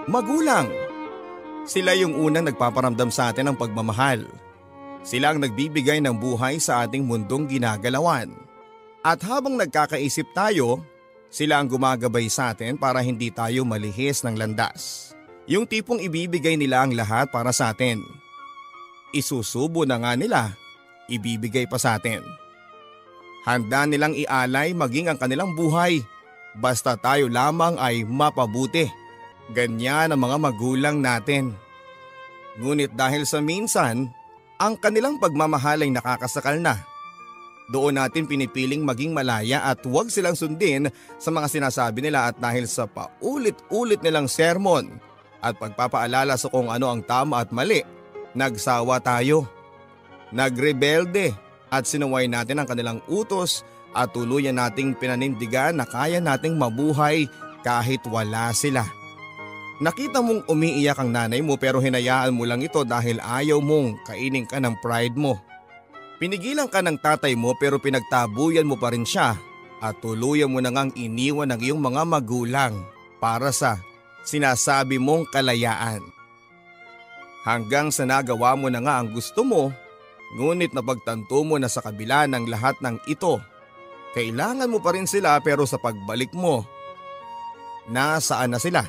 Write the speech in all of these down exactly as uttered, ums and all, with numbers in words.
Magulang. Sila yung unang nagpaparamdam sa atin ng pagmamahal. Sila ang nagbibigay ng buhay sa ating mundong ginagalawan. At habang nagkakaisip tayo, sila ang gumagabay sa atin para hindi tayo malihis ng landas. Yung tipong ibibigay nila ang lahat para sa atin. Isusubo na nga nila, ibibigay pa sa atin. Handa nilang ialay maging ang kanilang buhay, basta tayo lamang ay mapabuti. Ganyan ang mga magulang natin. Ngunit dahil sa minsan, ang kanilang pagmamahal ay nakakasakal na. Doon natin pinipiling maging malaya at huwag silang sundin sa mga sinasabi nila, at dahil sa paulit-ulit nilang sermon at pagpapaalala sa kung ano ang tama at mali, nagsawa tayo. Nagrebelde at sinuway natin ang kanilang utos at tuluyan nating pinanindigan na kaya nating mabuhay kahit wala sila. Nakita mong umiiyak ang nanay mo pero hinayaan mo lang ito dahil ayaw mong kainin ka ng pride mo. Pinigilan ka ng tatay mo pero pinagtabuyan mo pa rin siya at tuluyan mo na ngang iniwan ng iyong mga magulang para sa sinasabi mong kalayaan. Hanggang sa nagawa mo na nga ang gusto mo, ngunit napagtanto mo na sa kabila ng lahat ng ito, kailangan mo pa rin sila, pero sa pagbalik mo, nasaan na sila?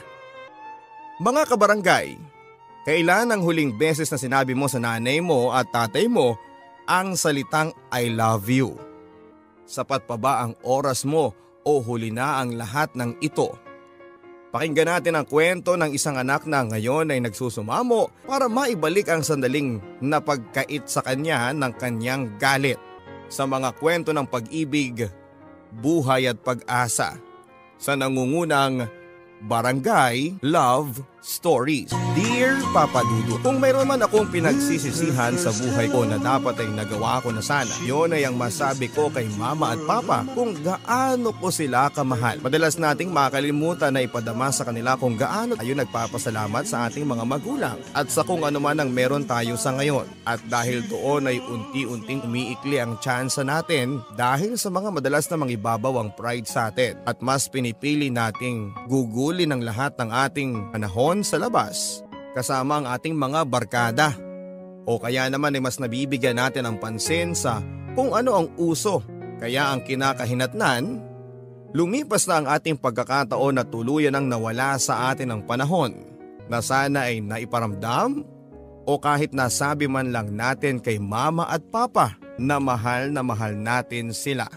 Mga kabarangay, kailan ang huling beses na sinabi mo sa nanay mo at tatay mo ang salitang I love you? Sapat pa ba ang oras mo o huli na ang lahat ng ito? Pakinggan natin ang kwento ng isang anak na ngayon ay nagsusumamo para maibalik ang sandaling napagkait sa kanya ng kanyang galit sa mga kwento ng pag-ibig, buhay at pag-asa sa nangungunang Barangay Love Stories. Dear Papa Dudu, kung mayroon man akong pinagsisisihan sa buhay ko na dapat ay nagawa ko na sana, yun ay ang masabi ko kay Mama at Papa kung gaano ko sila kamahal. Madalas nating makalimutan na ipadama sa kanila kung gaano tayo nagpapasalamat sa ating mga magulang at sa kung ano man ang meron tayo sa ngayon. At dahil doon ay unti-unting umiikli ang tsansa natin dahil sa mga madalas na mangibabaw ang pride sa atin at mas pinipili nating gugulin ang lahat ng ating panahon sa labas kasama ang ating mga barkada. O kaya naman ay mas nabibigyan natin ang pansin sa kung ano ang uso. Kaya ang kinakahinatnan, lumipas na ang ating pagkakataon na tuluyan ang nawala sa atin ang panahon na sana ay naiparamdam o kahit nasabi man lang natin kay Mama at Papa na mahal na mahal natin sila.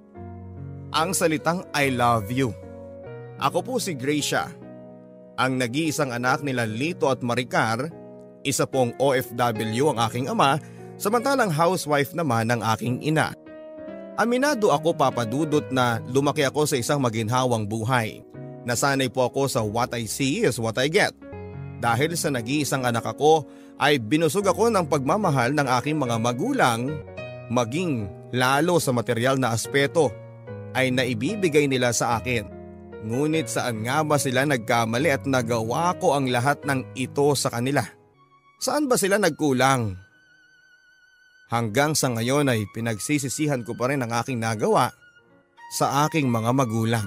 Ang salitang I love you. Ako po si Gracia, ang nag-iisang anak nila Lito at Maricar, isa pong O F W ang aking ama, samantalang housewife naman ang aking ina. Aminado ako, Papa Dudut, na lumaki ako sa isang maginhawang buhay. Nasanay po ako sa what I see is what I get. Dahil sa nag-iisang anak ako ay binusog ako ng pagmamahal ng aking mga magulang, maging lalo sa material na aspeto ay naibibigay nila sa akin. Ngunit saan nga ba sila nagkamali at nagawa ko ang lahat ng ito sa kanila? Saan ba sila nagkulang? Hanggang sa ngayon ay pinagsisisihan ko pa rin ang aking nagawa sa aking mga magulang.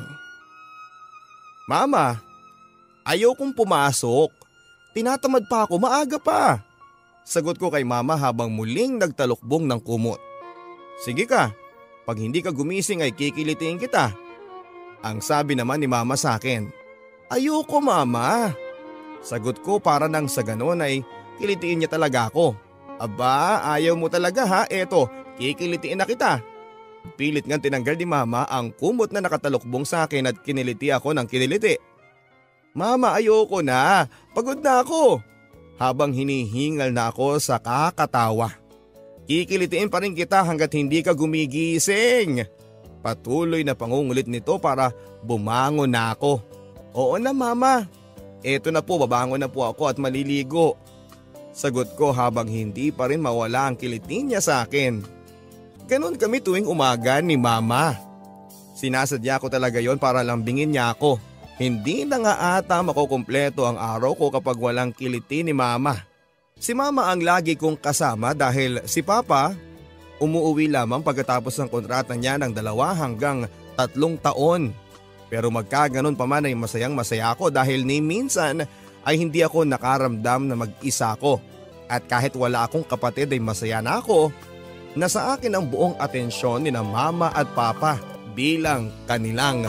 Mama, ayaw kong pumasok. Tinatamad pa ako, maaga pa. Sagot ko kay Mama habang muling nagtalukbong ng kumot. Sige ka, pag hindi ka gumising ay kikilitiin kita. Ang sabi naman ni Mama sa akin. Ayoko, Mama. Sagot ko para nang sa ganon ay kilitiin niya talaga ako. Aba, ayaw mo talaga ha, eto, kikilitiin na kita. Pilit nga tinanggal ni Mama ang kumot na nakatalukbong sa akin at kiniliti ako ng kiniliti. Mama, ayoko na, pagod na ako. Habang hinihingal na ako sa kakatawa. Kikilitiin pa rin kita hanggat hindi ka gumigising. Patuloy na pangungulit nito para bumangon na ako. Oo na, Mama. Eto na po, babangon na po ako at maliligo. Sagot ko habang hindi pa rin mawala ang kilitin niya sa akin. Ganon kami tuwing umaga ni Mama. Sinasadya ko talaga yon para lambingin niya ako. Hindi na nga ata makukumpleto ang araw ko kapag walang kiliti ni Mama. Si Mama ang lagi kong kasama dahil si Papa umuuwi lamang pagkatapos ng kontrata niya ng dalawa hanggang tatlong taon. Pero magkaganon pa man ay masayang masaya ako dahil ni minsan ay hindi ako nakaramdam na mag-isa ko at kahit wala akong kapatid ay masaya na ako na sa akin ang buong atensyon ni na mama at papa bilang kanilang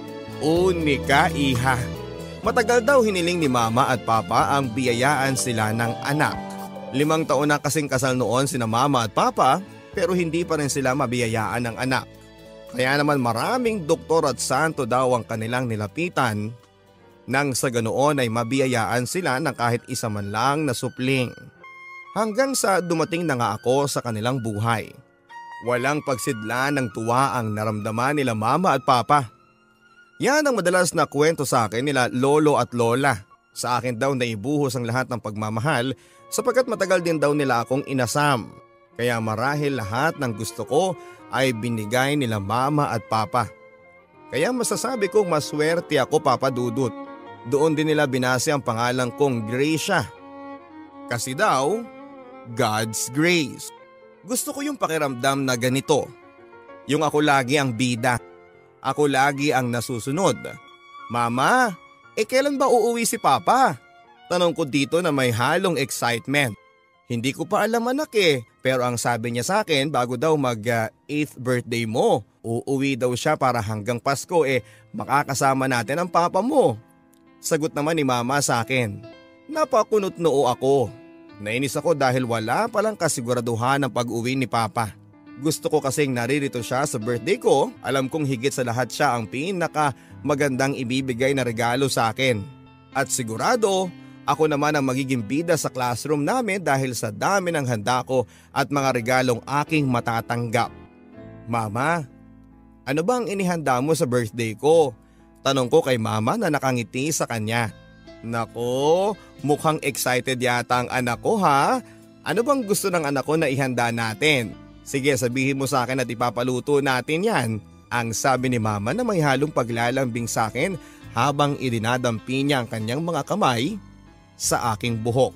unika iha. Matagal daw hiniling ni mama at papa ang biyayaan sila ng anak. Limang taon na kasing kasal noon sina mama at papa pero hindi pa rin sila mabiyayaan ng anak. Kaya naman maraming doktor at santo daw ang kanilang nilapitan nang sa ganoon ay mabiyayaan sila ng kahit isa man lang na supling. Hanggang sa dumating na nga ako sa kanilang buhay. Walang pagsidla ng tuwa ang naramdaman nila mama at papa. Yan ang madalas na kwento sa akin nila lolo at lola. Sa akin daw naibuhos ang lahat ng pagmamahal sapagkat matagal din daw nila akong inasam. Kaya marahil lahat ng gusto ko ay binigay nila mama at papa. Kaya masasabi kong maswerte ako, Papa Dudut. Doon din nila binase ang pangalan kong Gracia. Kasi daw, God's grace. Gusto ko yung pakiramdam na ganito. Yung ako lagi ang bida. Ako lagi ang nasusunod. Mama, eh kailan ba uuwi si Papa? Tanong ko dito na may halong excitement. Hindi ko pa alam anak eh, pero ang sabi niya sa akin bago daw mag uh, eighth birthday mo, uuwi daw siya para hanggang Pasko eh makakasama natin ang papa mo. Sagot naman ni mama sa akin. Napakunot noo ako. Nainis ako dahil wala palang kasiguraduhan ng pag-uwi ni papa. Gusto ko kasing naririto siya sa birthday ko, alam kong higit sa lahat siya ang pinaka magandang ibibigay na regalo sa akin. At sigurado, ako naman ang magiging bida sa classroom namin dahil sa dami ng handa ko at mga regalong aking matatanggap. Mama, ano ba ang inihanda mo sa birthday ko? Tanong ko kay mama na nakangiti sa kanya. Nako, mukhang excited yata ang anak ko ha? Ano bang gusto ng anak ko na ihanda natin? Sige, sabihin mo sa akin at ipapaluto natin yan. Ang sabi ni mama na may halong paglalambing sa akin habang idinadampi niya ang kanyang mga kamay sa aking buhok.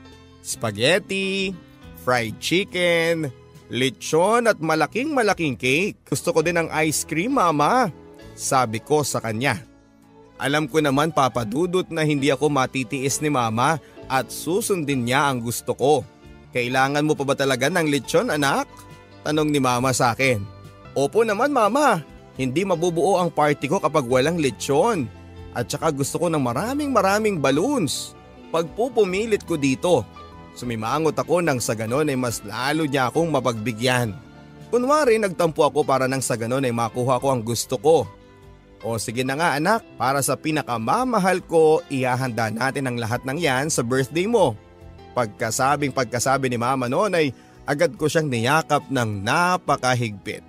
Spaghetti, fried chicken, lechon at malaking malaking cake. Gusto ko din ng ice cream, mama. Sabi ko sa kanya. Alam ko naman, Papa Dudut, na hindi ako matitiis ni mama at susundin niya ang gusto ko. Kailangan mo pa ba talaga ng lechon, anak? Tanong ni mama sa akin. Opo naman, mama. Hindi mabubuo ang party ko kapag walang lechon. At saka gusto ko ng maraming maraming balloons. Pagpupumilit ko dito, sumimangot ako nang sa ganon ay mas lalo niya akong mapagbigyan. Kunwari nagtampo ako para nang sa ganon ay makuha ko ang gusto ko. O sige na nga anak, para sa pinakamamahal ko, ihahanda natin ang lahat ng yan sa birthday mo. Pagkasabing pagkasabi ni mama noon ay agad ko siyang niyakap ng napakahigpit.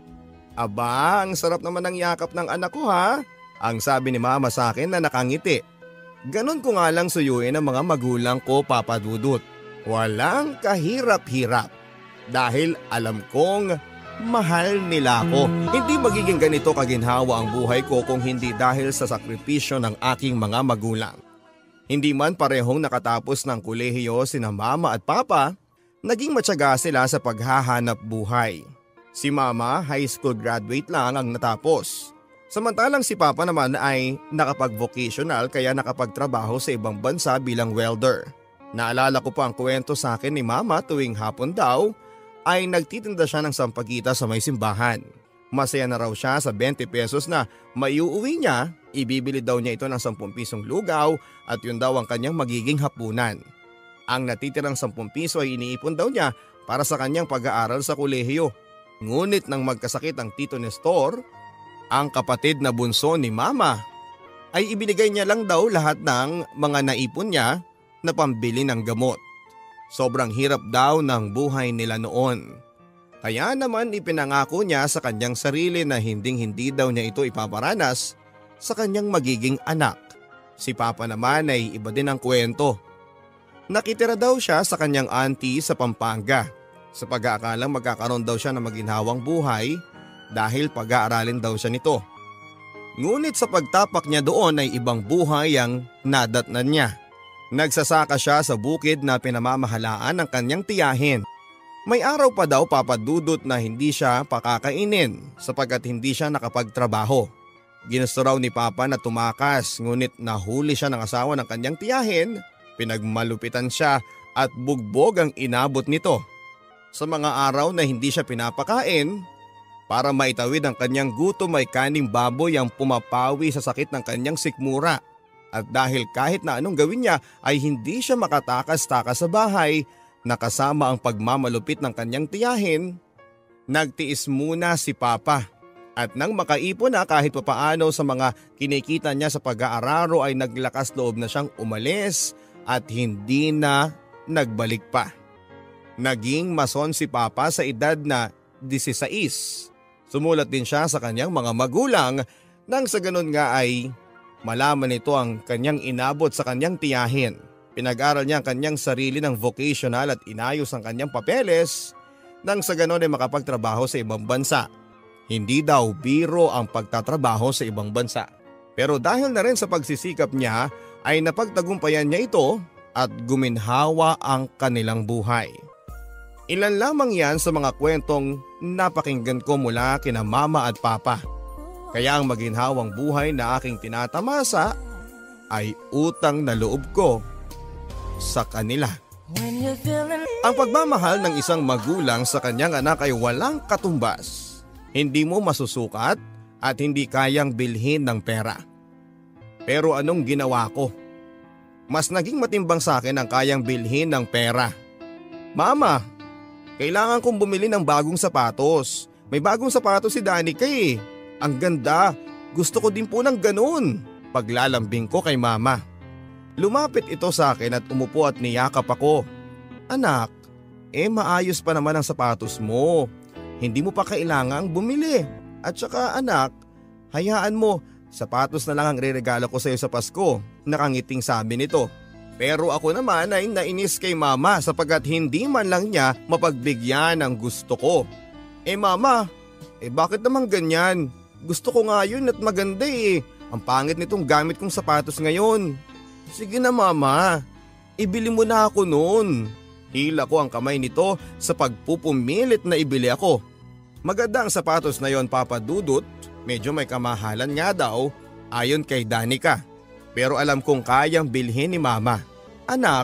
Aba, ang sarap naman ng yakap ng anak ko ha? Ang sabi ni mama sa akin na nakangiti. Ganon ko nga lang suyuin ang mga magulang ko, Papa Dudut. Walang kahirap-hirap. Dahil alam kong mahal nila ako. Hindi magiging ganito kaginhawa ang buhay ko kung hindi dahil sa sakripisyo ng aking mga magulang. Hindi man parehong nakatapos ng kolehiyo sina mama at papa, naging matyaga sila sa paghahanap buhay. Si mama, high school graduate lang ang natapos. Samantalang si papa naman ay nakapag-vocational kaya nakapagtrabaho sa ibang bansa bilang welder. Naalala ko pa ang kwento sa akin ni mama tuwing hapon daw ay nagtitinda siya ng sampagita sa may simbahan. Masaya na raw siya sa twenty pesos na maiuuwi niya, ibibili daw niya ito ng sampung pisong lugaw at yun daw ang kanyang magiging hapunan. Ang natitirang sampung piso ay iniipon daw niya para sa kanyang pag-aaral sa kolehiyo. Ngunit nang magkasakit ang Tito Nestor, ang kapatid na bunso ni mama, ay ibinigay niya lang daw lahat ng mga naipon niya na pambili ng gamot. Sobrang hirap daw ng buhay nila noon. Kaya naman ipinangako niya sa kanyang sarili na hinding-hindi daw niya ito ipaparanas sa kanyang magiging anak. Si Papa naman ay iba din ang kwento. Nakitira daw siya sa kanyang auntie sa Pampanga sa pag-aakalang magkakaroon daw siya ng maginhawang buhay dahil pag-aaralin daw siya nito. Ngunit sa pagtapak niya doon ay ibang buhay ang nadatnan niya. Nagsasaka siya sa bukid na pinamamahalaan ng kanyang tiyahin. May araw pa daw, Papa Dudut, na hindi siya pakakainin sapagkat hindi siya nakapagtrabaho. Ginusto raw ni Papa na tumakas ngunit nahuli siya ng asawa ng kanyang tiyahin Pinagmalupitan siya at bugbog ang inabot nito. Sa mga araw na hindi siya pinapakain, para maitawid ang kanyang gutom ay kaning baboy ang pumapawi sa sakit ng kanyang sikmura. At dahil kahit na anong gawin niya ay hindi siya makatakas-takas sa bahay na kasama ang pagmamalupit ng kanyang tiyahin, nagtiis muna si Papa. At nang makaipon na kahit papaano sa mga kinikita niya sa pag-aararo ay naglakas loob na siyang umalis at hindi na nagbalik pa. Naging mason si Papa sa edad na labinwalo. Sumulat din siya sa kanyang mga magulang nang sa ganun nga ay malaman nito ang kanyang inabot sa kanyang tiyahin. Pinag-aral niya ang kanyang sarili ng vocational at inayos ang kanyang papeles nang sa ganun ay makapagtrabaho sa ibang bansa. Hindi daw biro ang pagtatrabaho sa ibang bansa. Pero dahil na rin sa pagsisikap niya ay napagtagumpayan niya ito at guminhawa ang kanilang buhay. Ilan lamang yan sa mga kwentong napakinggan ko mula kina Mama at Papa. Kaya ang maginhawang buhay na aking tinatamasa ay utang na loob ko sa kanila. Ang pagmamahal ng isang magulang sa kanyang anak ay walang katumbas. Hindi mo masusukat at hindi kayang bilhin ng pera. Pero anong ginawa ko? Mas naging matimbang sa akin ang kayang bilhin ng pera. Mama, kailangan kong bumili ng bagong sapatos. May bagong sapatos si Danica eh. Ang ganda. Gusto ko din po ng ganun. Paglalambing ko kay Mama. Lumapit ito sa akin at umupo at niyakap ako. Anak, eh maayos pa naman ang sapatos mo. Hindi mo pa kailangang bumili. At saka anak, hayaan mo, sapatos na lang ang reregalo ko sa iyo sa Pasko. Nakangiting sabi nito. Pero ako naman ay nainis kay Mama sapagkat hindi man lang niya mapagbigyan ang gusto ko. Eh Mama, eh bakit naman ganyan? Gusto ko nga yun at maganda eh. Ang pangit nitong gamit kong sapatos ngayon. Sige na Mama, ibili mo na ako noon. Hila ko ang kamay nito sa pagpupumilit na ibili ako. Maganda ang sapatos na yon Papa Dudut, medyo may kamahalan nga daw ayon kay Danica. Pero alam kong kayang bilhin ni Mama. Anak,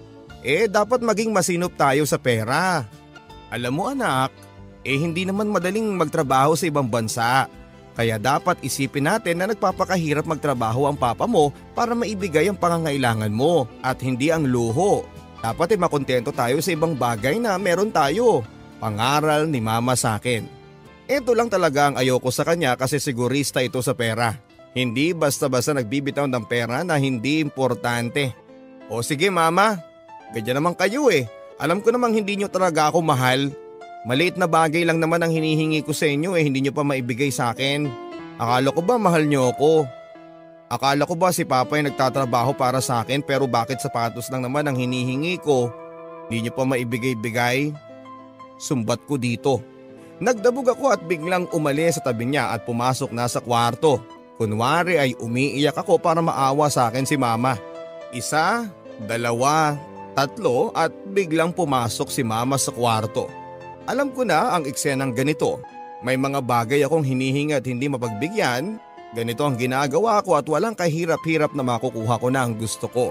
eh dapat maging masinop tayo sa pera. Alam mo anak, eh hindi naman madaling magtrabaho sa ibang bansa. Kaya dapat isipin natin na nagpapakahirap magtrabaho ang papa mo para maibigay ang pangangailangan mo at hindi ang luho. Dapat ay makontento tayo sa ibang bagay na meron tayo. Pangaral ni Mama sa akin. Ito lang talaga ang ayoko sa kanya kasi sigurista ito sa pera. Hindi basta-basta nagbibitaw ng pera na hindi importante. O sige Mama, ganyan naman kayo eh. Alam ko namang hindi nyo talaga ako mahal. Maliit na bagay lang naman ang hinihingi ko sa inyo eh, hindi nyo pa maibigay sa akin. Akala ko ba mahal nyo ako? Akala ko ba si Papa ay nagtatrabaho para sa akin pero bakit sapatos lang naman ang hinihingi ko? Hindi nyo pa maibigay-bigay? Sumbat ko dito. Nagdabog ako at biglang umalis sa tabi niya at pumasok na sa kwarto. Kunwari ay umiiyak ako para maawa sa akin si Mama. Isa, dalawa, tatlo at biglang pumasok si Mama sa kwarto. Alam ko na ang eksenang ganito. May mga bagay akong hinihingi at hindi mapagbigyan. Ganito ang ginagawa ko at walang kahirap-hirap na makukuha ko na ang gusto ko.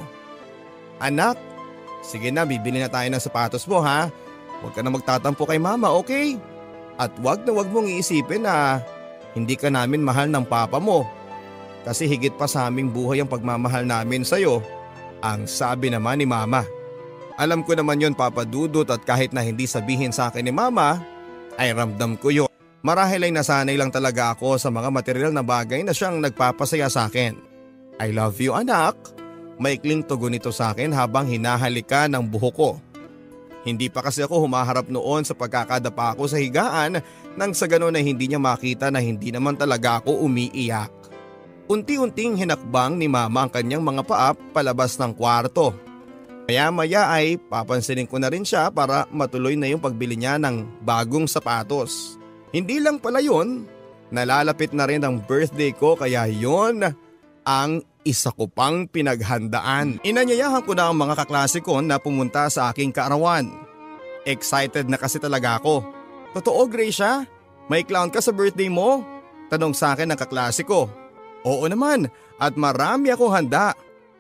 Anak, sige na bibili na tayo ng sapatos mo ha. Huwag ka na magtatampo kay Mama, okay? At wag na wag mong iisipin na hindi ka namin mahal ng papa mo. Kasi higit pa sa aming buhay ang pagmamahal namin sa'yo. Ang sabi naman ni Mama. Alam ko naman yon Papa Dudut at kahit na hindi sabihin sa akin ni Mama, ay ramdam ko yun. Marahil ay nasanay lang talaga ako sa mga material na bagay na siyang nagpapasaya sa akin. I love you anak. Maikling tugon nito sa akin habang hinahalikan ng buhok ko. Hindi pa kasi ako humaharap noon sa pagkakadapa ko sa higaan nang sa gano'n ay hindi niya makita na hindi naman talaga ako umiiyak. Unti-unting hinakbang ni Mama ang kanyang mga paa palabas ng kwarto. Maya-maya ay papansinin ko na rin siya para matuloy na yung pagbili niya ng bagong sapatos. Hindi lang pala yun, nalalapit na rin ang birthday ko kaya yun ang isa ko pang pinaghandaan. Inanyayahan ko na ang mga kaklase ko na pumunta sa aking kaarawan. Excited na kasi talaga ako. Totoo Gracia? May clown ka sa birthday mo? Tanong sa akin ng kaklase ko. Oo naman at marami akong handa. Oh,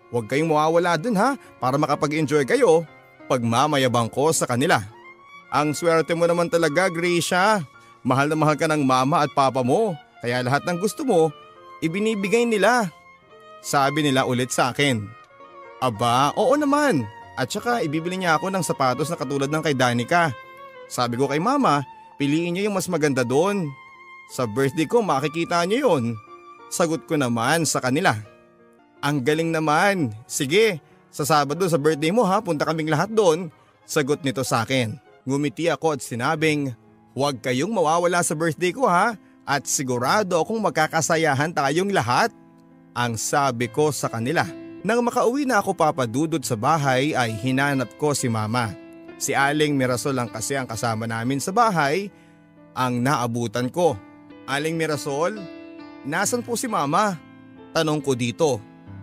Huwag kayong mawawala dun ha para makapag-enjoy kayo. Pagmamayabang ko sa kanila. Ang swerte mo naman talaga, Gracia. Mahal na mahal ka ng mama at papa mo. Kaya lahat ng gusto mo, ibinibigay nila. Sabi nila ulit sa akin. Aba, oo naman. At saka ibibili niya ako ng sapatos na katulad ng kay Danica. Sabi ko kay mama, piliin niyo yung mas maganda doon. Sa birthday ko makikita niyo yun. Sagot ko naman sa kanila. Ang galing naman. Sige, sa Sabado sa birthday mo ha, punta kaming lahat doon. Sagot nito sa akin. Ngumiti ako at sinabing, huwag kayong mawawala sa birthday ko ha, at sigurado akong magkakasayahan tayong lahat. Ang sabi ko sa kanila. Nang makauwi na ako papadudod sa bahay ay hinanap ko si mama. Si Aling Mirasol lang kasi ang kasama namin sa bahay ang naabutan ko. Aling Mirasol, nasan po si mama? Tanong ko dito.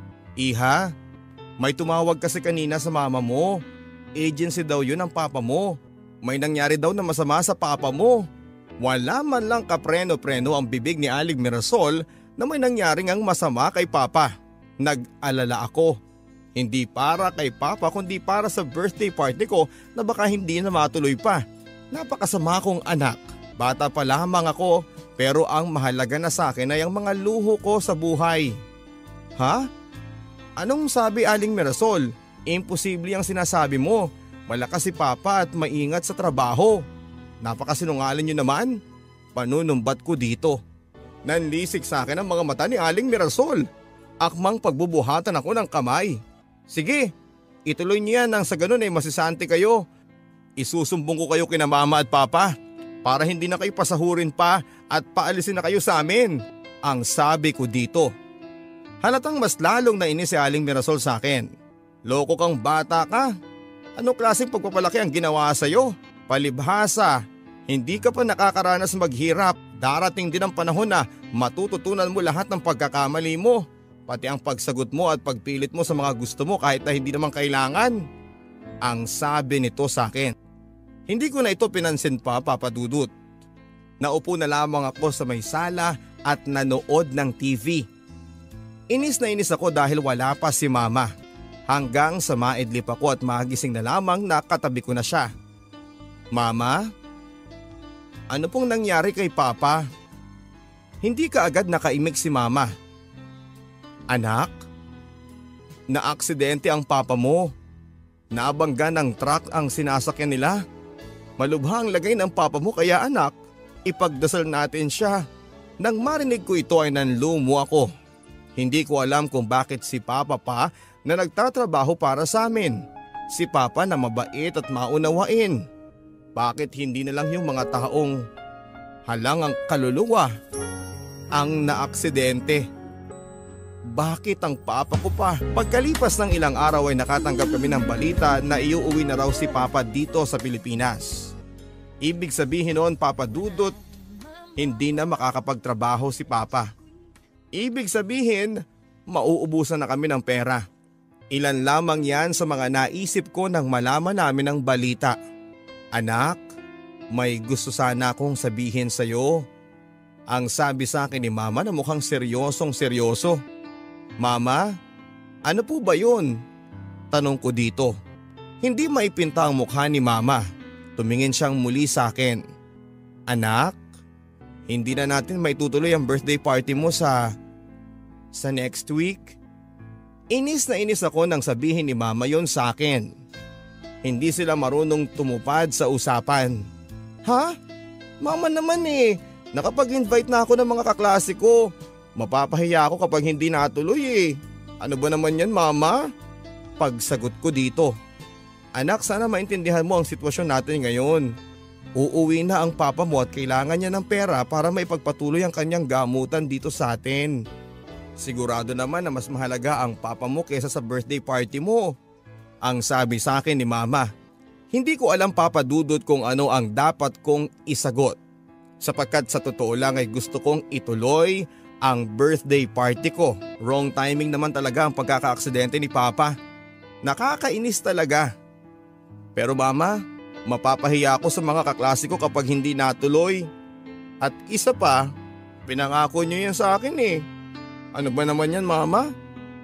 Iha, may tumawag kasi kanina sa mama mo. Agency daw yun ang papa mo. May nangyari daw na masama sa papa mo. Wala man lang kapreno-preno ang bibig ni Aling Mirasol na may nangyaring ang masama kay papa. Nag-alala ako. Hindi para kay papa kundi para sa birthday party ko na baka hindi na matuloy pa. Napakasama kong anak. Bata pa lamang ako pero ang mahalaga na sa akin ay ang mga luho ko sa buhay. Ha? Anong sabi Aling Mirasol? Imposible ang sinasabi mo. Malakas si papa at maingat sa trabaho. Napakasinungaling niyo naman. Panunumbat ko dito. Nanlisik sa akin ang mga mata ni Aling Mirasol. Akmang pagbubuhatan ako ng kamay. Sige, ituloy niya nang sa ganun ay masisante kayo. Isusumbong ko kayo kina mama at papa para hindi na kayo pasahurin pa at paalisin na kayo sa amin. Ang sabi ko dito. Halatang mas lalong nainis si Aling Mirasol sa akin. Loko kang bata ka. Anong klaseng pagpapalaki ang ginawa sa'yo? Palibhasa, hindi ka pa nakakaranas maghirap. Darating din ang panahon na matututunan mo lahat ng pagkakamali mo. Pati ang pagsagot mo at pagpilit mo sa mga gusto mo kahit na hindi naman kailangan. Ang sabi nito sa akin. Hindi ko na ito pinansin pa, Papa Dudut. Naupo na lamang ako sa may sala at nanood ng T V. Inis na inis ako dahil wala pa si mama. Hanggang sa maidlip ako at magising na lamang na katabi ko na siya. Mama? Ano pong nangyari kay Papa? Hindi ka agad nakaimik si mama. Anak? Naaksidente ang papa mo. Nabangga ng truck ang sinasakyan nila. Malubha ang lagay ng papa mo kaya anak, ipagdasal natin siya. Nang marinig ko ito ay nanlumo ako. Hindi ko alam kung bakit si Papa pa na nagtatrabaho para sa amin. Si Papa na mabait at maunawain. Bakit hindi na lang yung mga taong halang ang kaluluwa ang naaksidente? Bakit ang papa ko pa? Pagkalipas ng ilang araw ay nakatanggap kami ng balita na iuuwi na raw si Papa dito sa Pilipinas. Ibig sabihin noon, Papa Dudut, hindi na makakapagtrabaho si Papa. Ibig sabihin, mauubusan na kami ng pera. Ilan lamang yan sa mga naisip ko nang malaman namin ang balita. Anak, may gusto sana akong sabihin sa iyo. Ang sabi sa akin ni Mama na mukhang seryosong seryoso. Mama, ano po ba yun? Tanong ko dito. Hindi maipinta ang mukha ni Mama. Tumingin siyang muli sa akin. Anak, hindi na natin maitutuloy ang birthday party mo sa… sa next week? Inis na inis ako nang sabihin ni Mama yon sa akin. Hindi sila marunong tumupad sa usapan. Ha? Mama naman eh, nakapag-invite na ako ng mga kaklase ko. Mapapahiya ako kapag hindi natuloy eh. Ano ba naman yan, Mama? Pagsagot ko dito. Anak, sana maintindihan mo ang sitwasyon natin ngayon. Uuwi na ang papa mo at kailangan niya ng pera para maipagpatuloy ang kanyang gamutan dito sa atin. Sigurado naman na mas mahalaga ang papa mo kaysa sa birthday party mo. Ang sabi sa akin ni Mama. Hindi ko alam, Papa Dudut, kung ano ang dapat kong isagot. Sapagkat sa totoo lang ay gusto kong ituloy ang birthday party ko. Wrong timing naman talaga ang pagkakaaksidente ni Papa. Nakakainis talaga. Pero Mama, mapapahiya ako sa mga kaklase ko kapag hindi natuloy. At isa pa, pinangako niyo yan sa akin eh. Ano ba naman yan, Mama?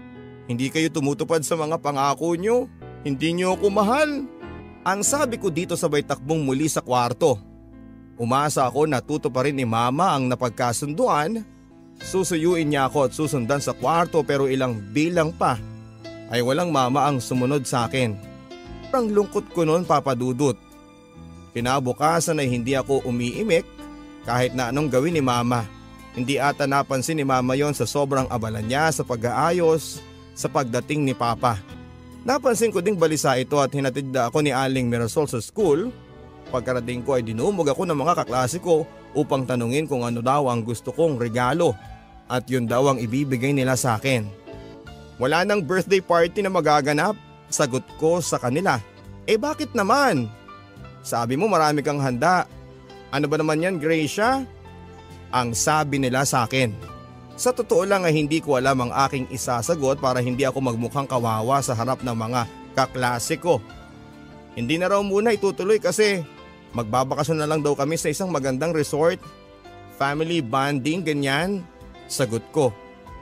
Hindi kayo tumutupad sa mga pangako nyo. Hindi nyo ako mahal. Ang sabi ko dito sabay takbong muli sa kwarto. Umasa ako na tutuparin ni mama ang napagkasunduan. Susuyuin niya ako at susundan sa kwarto pero ilang bilang pa ay walang mama ang sumunod sa akin. Ang lungkot ko noon, Papa Dudut. Kinabukasan ay hindi ako umiimik kahit na anong gawin ni mama. Hindi ata napansin ni mama yon sa sobrang abala niya sa pag-aayos sa pagdating ni Papa. Napansin ko ding balisa ito at hinatid na ako ni Aling Mirasol sa school. Pagkarating ko ay dinumog ako ng mga kaklase ko upang tanungin kung ano daw ang gusto kong regalo at yun daw ang ibibigay nila sa akin. Wala nang birthday party na magaganap, sagot ko sa kanila. Eh bakit naman? Sabi mo marami kang handa. Ano ba naman yan, Gracia? Ang sabi nila sa akin. Sa totoo lang ay hindi ko alam ang aking isasagot para hindi ako magmukhang kawawa sa harap ng mga kaklase ko. Hindi na raw muna itutuloy kasi magbabakasyon na lang daw kami sa isang magandang resort. Family bonding, ganyan. Sagot ko.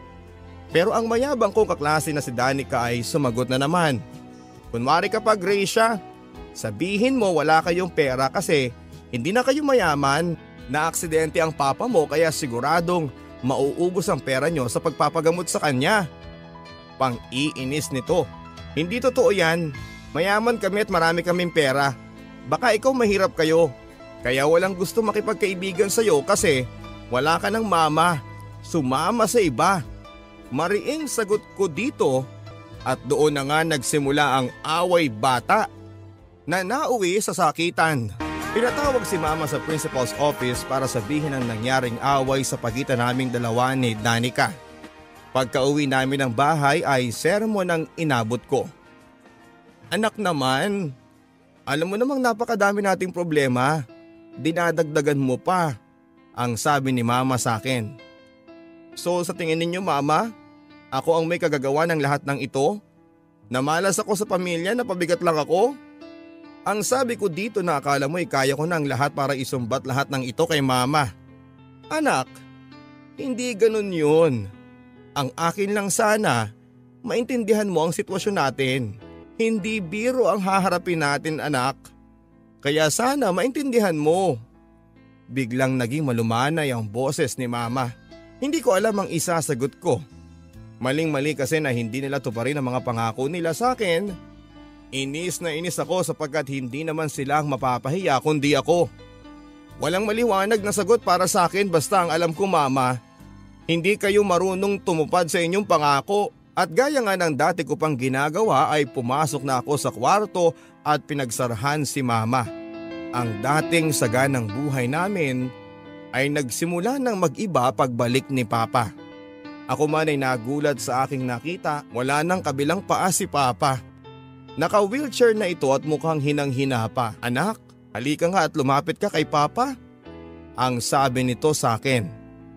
Pero ang mayabang kong kaklase na si Danica ay sumagot na naman. Kunwari ka pa, Gracia, sabihin mo wala kayong pera kasi hindi na kayo mayaman. Na-aksidente ang papa mo kaya siguradong mauubos ang pera nyo sa pagpapagamot sa kanya. Pang-iinis nito. Hindi totoo yan. Mayaman kami at marami kaming pera. Baka ikaw mahirap kayo. Kaya walang gusto makipagkaibigan sa'yo kasi wala ka ng mama. Sumama sa iba. Mariing sagot ko dito at doon na nga nagsimula ang away bata na nauwi sa sakitan. Pinatawag si mama sa principal's office para sabihin ang nangyaring away sa pagitan naming dalawa ni Danica. Pagka-uwi namin ng bahay ay sermon ang inabot ko. Anak naman, alam mo namang napakadami nating problema. Dinadagdagan mo pa, ang sabi ni mama sa akin. So sa tingin ninyo mama, ako ang may kagagawa ng lahat ng ito? Namalas ako sa pamilya na pabigat lang ako? Ang sabi ko dito na akala mo ay kaya ko ng lahat para isumbat lahat ng ito kay mama. Anak, hindi ganun yun. Ang akin lang sana, maintindihan mo ang sitwasyon natin. Hindi biro ang haharapin natin anak. Kaya sana maintindihan mo. Biglang naging malumanay ang boses ni mama. Hindi ko alam ang isasagot ko. Maling-mali kasi na hindi nila tuparin ang mga pangako nila sa akin. Inis na inis ako sapagkat hindi naman sila ang mapapahiya kundi ako. Walang maliwanag na sagot para sa akin basta ang alam ko mama, hindi kayo marunong tumupad sa inyong pangako at gaya nga ng dati ko pang ginagawa ay pumasok na ako sa kwarto at pinagsarahan si mama. Ang dating saganang buhay namin ay nagsimula ng mag-iba pagbalik ni Papa. Ako man ay nagulat sa aking nakita, wala nang kabilang paa si Papa. Naka-wheelchair na ito at mukhang hinang-hina pa. Anak, halika nga at lumapit ka kay Papa. Ang sabi nito sa akin.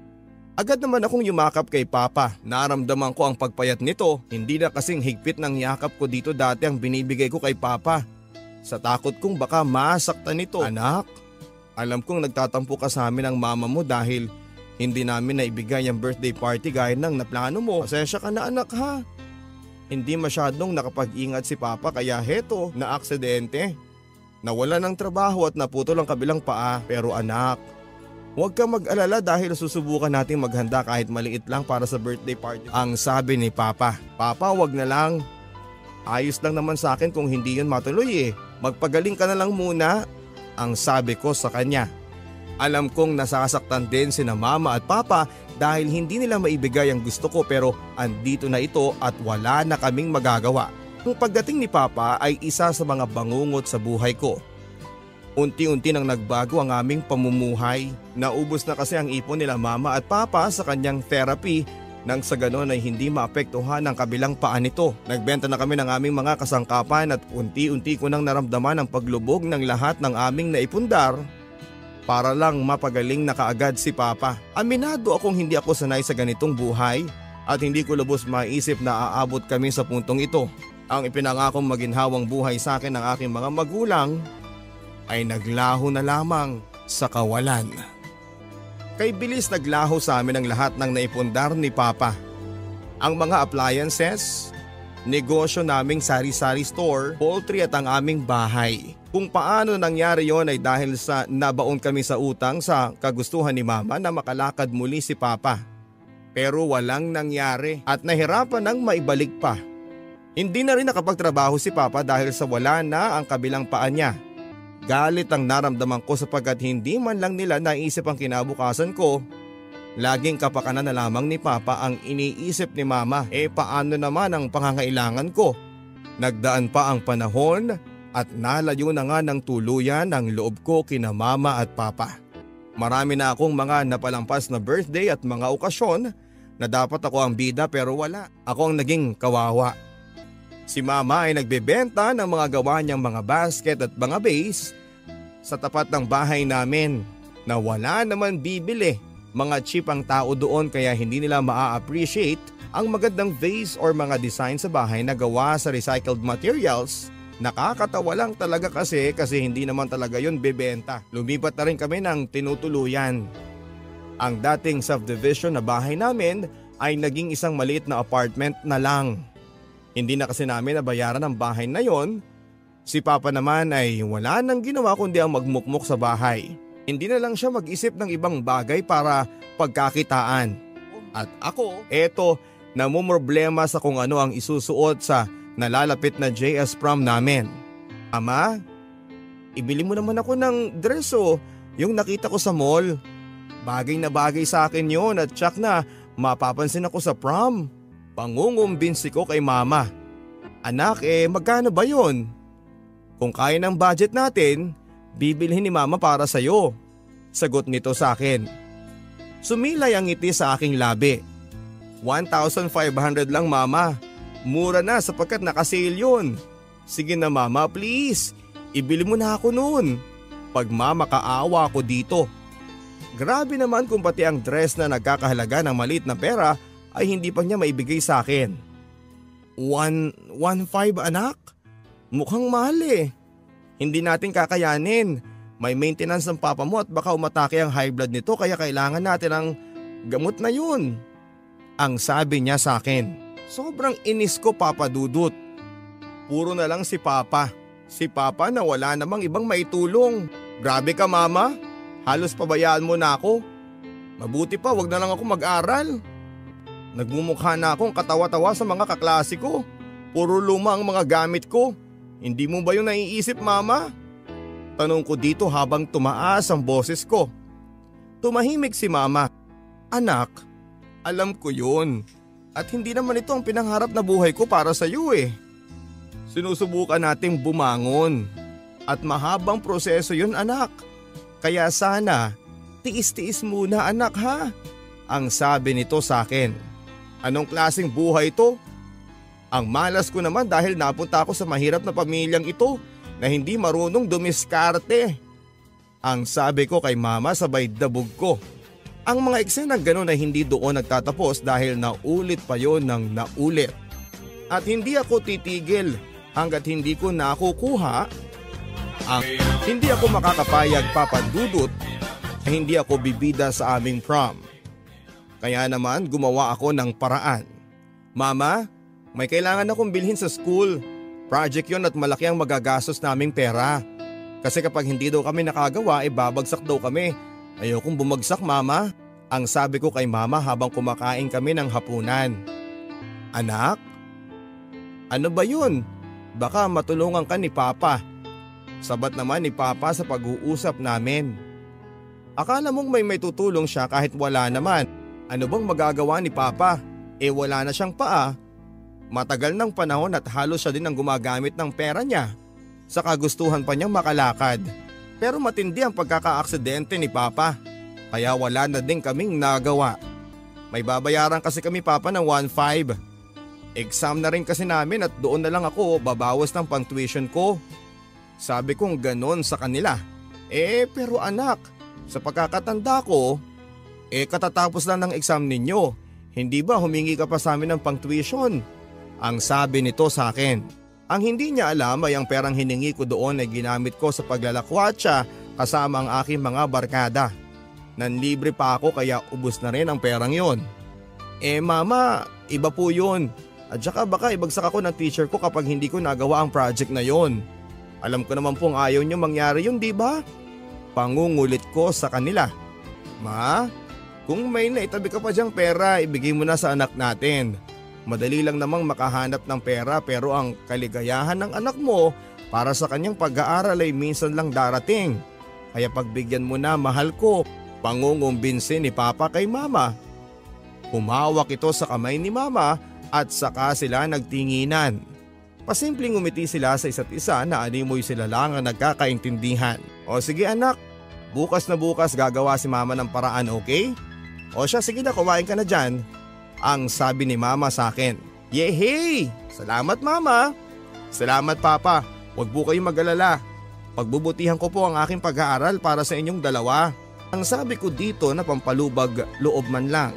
Agad naman akong yumakap kay Papa. Naramdaman ko ang pagpayat nito. Hindi na kasing higpit ng yakap ko dito dati ang binibigay ko kay Papa. Sa takot kong baka masaktan nito. Anak, alam kong nagtatampo ka sa amin ang mama mo dahil hindi namin naibigay ang birthday party gaya ng naplano mo. Pasensya ka na anak ha. Hindi masyadong nakapag-ingat si Papa kaya heto na aksidente. Nawala ng trabaho at naputol ang kabilang paa. Pero anak, huwag kang mag-alala dahil susubukan nating maghanda kahit maliit lang para sa birthday party. Ang sabi ni Papa, Papa wag na lang. Ayos lang naman sa akin kung hindi yun matuloy eh. Magpagaling ka na lang muna. Ang sabi ko sa kanya. Alam kong nasasaktan din sina Mama at Papa dahil hindi nila maibigay ang gusto ko pero andito na ito at wala na kaming magagawa. Ang pagdating ni Papa ay isa sa mga bangungot sa buhay ko. Unti-unti nang nagbago ang aming pamumuhay. Naubos na kasi ang ipon nila Mama at Papa sa kanyang therapy nang sa ganon ay hindi maapektuhan ang kabilang paa nito. Nagbenta na kami ng aming mga kasangkapan at unti-unti ko nang naramdaman ang paglubog ng lahat ng aming naipundar. Para lang mapagaling na kaagad si Papa. Aminado akong hindi ako sanay sa ganitong buhay at hindi ko lubos maisip na aabot kami sa puntong ito. Ang ipinangakong maginhawang buhay sa akin ng aking mga magulang ay naglaho na lamang sa kawalan. Kay bilis naglaho sa amin ang lahat ng naipundar ni Papa. Ang mga appliances, negosyo naming sari-sari store, poultry at ang aming bahay. Kung paano nangyari yon ay dahil sa nabaon kami sa utang sa kagustuhan ni Mama na makalakad muli si Papa. Pero walang nangyari at nahirapan nang maibalik pa. Hindi na rin nakapagtrabaho si Papa dahil sa wala na ang kabilang paa niya. Galit ang naramdaman ko sapagkat hindi man lang nila naisip ang kinabukasan ko. Laging kapakanan na lamang ni Papa ang iniisip ni Mama. Eh paano naman ang pangangailangan ko? Nagdaan pa ang panahon at nalayo na nga ng tuluyan ang loob ko kina Mama at Papa. Marami na akong mga napalampas na birthday at mga okasyon na dapat ako ang bida pero wala. Ako ang naging kawawa. Si Mama ay nagbebenta ng mga gawa niyang mga basket at mga vase sa tapat ng bahay namin na wala naman bibili. Mga cheap ang tao doon kaya hindi nila maa-appreciate ang magandang vase or mga design sa bahay na gawa sa recycled materials. Nakakatawa lang talaga kasi kasi hindi naman talaga yun bebenta. Lumipat na rin kami ng tinutuluyan. Ang dating subdivision na bahay namin ay naging isang maliit na apartment na lang. Hindi na kasi namin nabayaran ang bahay na yon. Si Papa naman ay wala nang ginawa kundi ang magmukmok sa bahay. Hindi na lang siya mag-isip ng ibang bagay para pagkakitaan. At ako, eto, namumroblema sa kung ano ang isusuot sa nalalapit na J S prom namin. Ama, ibili mo naman ako ng dress o yung nakita ko sa mall. Bagay na bagay sa akin yon at tsak na mapapansin ako sa prom. Pangungumbinsi ko kay Mama. Anak, eh magkano ba yun? Kung kaya ng budget natin, bibilhin ni Mama para sa'yo. Sagot nito sa akin. Sumilay ang ngiti sa aking labi. one thousand five hundred lang Mama. Mura na sapagkat nakasale yun. Sige na Mama, please. Ibili mo na ako noon. Pag Mama kaawa ako dito. Grabe naman kung pati ang dress na nagkakahalaga ng maliit na pera ay hindi pa niya maibigay sa akin. One, one five anak? Mukhang mahal eh. Hindi natin kakayanin. May maintenance ng Papa mo at baka umatake ang high blood nito kaya kailangan natin ang gamot na yun. Ang sabi niya sa akin. Sobrang inis ko Papa Dudut. Puro na lang si Papa. Si Papa na wala namang ibang maitulong. Grabe ka Mama. Halos pabayaan mo na ako. Mabuti pa wag na lang ako mag-aral. Nagmumukha na akong katawa-tawa sa mga kaklase ko. Puro luma ang mga gamit ko. Hindi mo ba yung naiisip Mama? Tanong ko dito habang tumaas ang boses ko. Tumahimik si Mama. Anak, alam ko yun. At hindi naman ito ang pinangharap na buhay ko para sa iyo eh. Sinusubukan nating bumangon. At mahabang proseso yun anak. Kaya sana, tiis-tiis muna anak ha. Ang sabi nito sa akin. Anong klaseng buhay ito? Ang malas ko naman dahil napunta ako sa mahirap na pamilyang ito na hindi marunong dumiskarte. Ang sabi ko kay Mama sabay dabog ko. Ang mga eksenang gano'n ay hindi doon nagtatapos dahil naulit pa yon ng naulit. At hindi ako titigil hanggat hindi ko nakukuha ang hindi ako makakapayag Papa Dudut na hindi ako bibida sa aming prom. Kaya naman gumawa ako ng paraan. Mama, may kailangan akong bilhin sa school. Project yon at malaki ang magagastos naming pera. Kasi kapag hindi daw kami nakagawa, eh babagsak daw kami. Ayokong bumagsak Mama. Ang sabi ko kay Mama habang kumakain kami ng hapunan. Anak? Ano ba yun? Baka matulungan ka ni Papa. Sabat naman ni Papa sa pag-uusap namin. Akala mong may may tutulong siya kahit wala naman. Ano bang magagawa ni Papa? Eh wala na siyang paa. Matagal ng panahon at halos siya din ang gumagamit ng pera niya. Sa kagustuhan pa niyang makalakad. Pero matindi ang pagkakaaksidente ni Papa. Kaya wala na din kaming nagawa. May babayaran kasi kami Papa ng one five. Exam na rin kasi namin at doon na lang ako babawas ng pang-tuition ko. Sabi kong ganon sa kanila. Eh pero anak, sa pagkakatanda ko, eh katatapos lang ng exam ninyo. Hindi ba humingi ka pa sa amin ng pang-tuition? Ang sabi nito sa akin. Ang hindi niya alam ay ang perang hiningi ko doon ay ginamit ko sa paglalakwatsa kasama ang aking mga barkada. Nanlibre pa ako kaya ubos na rin ang perang yon. Eh mama, iba po yun. At saka baka ibagsak ako ng teacher ko kapag hindi ko nagawa ang project na yon. Alam ko naman pong ayaw niyo mangyari yun, di ba? Pangungulit ko sa kanila. Ma, kung may naitabi ka pa dyang pera, ibigay mo na sa anak natin. Madali lang namang makahanap ng pera pero ang kaligayahan ng anak mo para sa kanyang pag-aaral ay minsan lang darating. Kaya pagbigyan mo na, mahal ko. Pangungumbinsin ni Papa kay Mama. Humawak ito sa kamay ni Mama at saka sila nagtinginan. Pasimpleng umiti sila sa isa't isa na animoy sila lang ang nagkakaintindihan. O sige anak, bukas na bukas gagawa si Mama ng paraan, okay? O siya, sige na, kumain ka na dyan. Ang sabi ni Mama sa akin. Yehey! Salamat Mama! Salamat Papa, huwag po kayong mag-alala. Pagbubutihan ko po ang aking pag-aaral para sa inyong dalawa. Ang sabi ko dito na pampalubag loob man lang.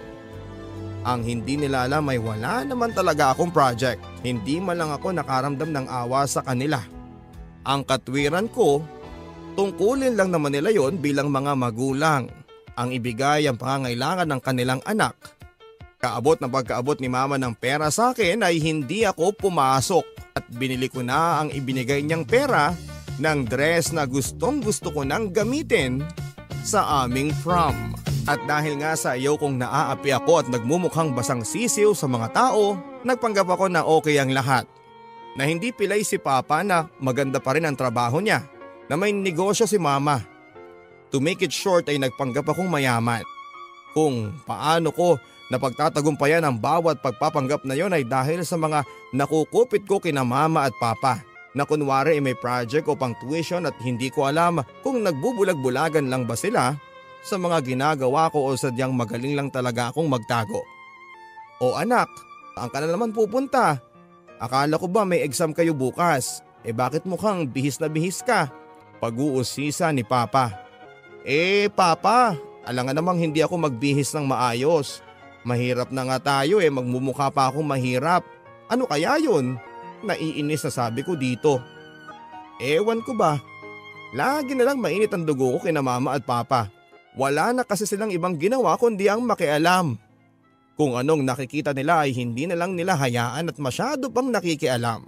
Ang hindi nila alam ay wala naman talaga akong project. Hindi man lang ako nakaramdam ng awa sa kanila. Ang katwiran ko, tungkulin lang naman nila yon bilang mga magulang. Ang ibigay ang pangangailangan ng kanilang anak. Kaabot na pagkaabot ni Mama ng pera sa akin ay hindi ako pumasok at binili ko na ang ibinigay niyang pera ng dress na gustong gusto ko nang gamitin sa aming prom. At dahil nga sa iyo kong naaapi ako at nagmumukhang basang sisiw sa mga tao, nagpanggap ako na okay ang lahat. Na hindi pilay si Papa na maganda pa rin ang trabaho niya, na may negosyo si Mama. To make it short ay nagpanggap akong mayaman. Kung paano ko napagtatagumpayan ang bawat pagpapanggap na yon ay dahil sa mga nakukupit ko kina Mama at Papa. Na kunwari ay may project o pang tuition at hindi ko alam kung nagbubulag-bulagan lang ba sila sa mga ginagawa ko o sadyang magaling lang talaga akong magtago. O anak, saan ka na naman pupunta? Akala ko ba may exam kayo bukas? Eh bakit mukhang bihis na bihis ka? Pag-uusisa ni Papa. Eh Papa, alangan namang hindi ako magbihis ng maayos. Mahirap na nga tayo eh, magmumukha pa akong mahirap. Ano kaya yun? Naiinis na sabi ko dito. Ewan ko ba? Lagi na lang mainit ang dugo ko kina Mama at Papa. Wala na kasi silang ibang ginawa kundi ang makialam. Kung anong nakikita nila ay hindi na lang nila hayaan at masyado pang nakikialam.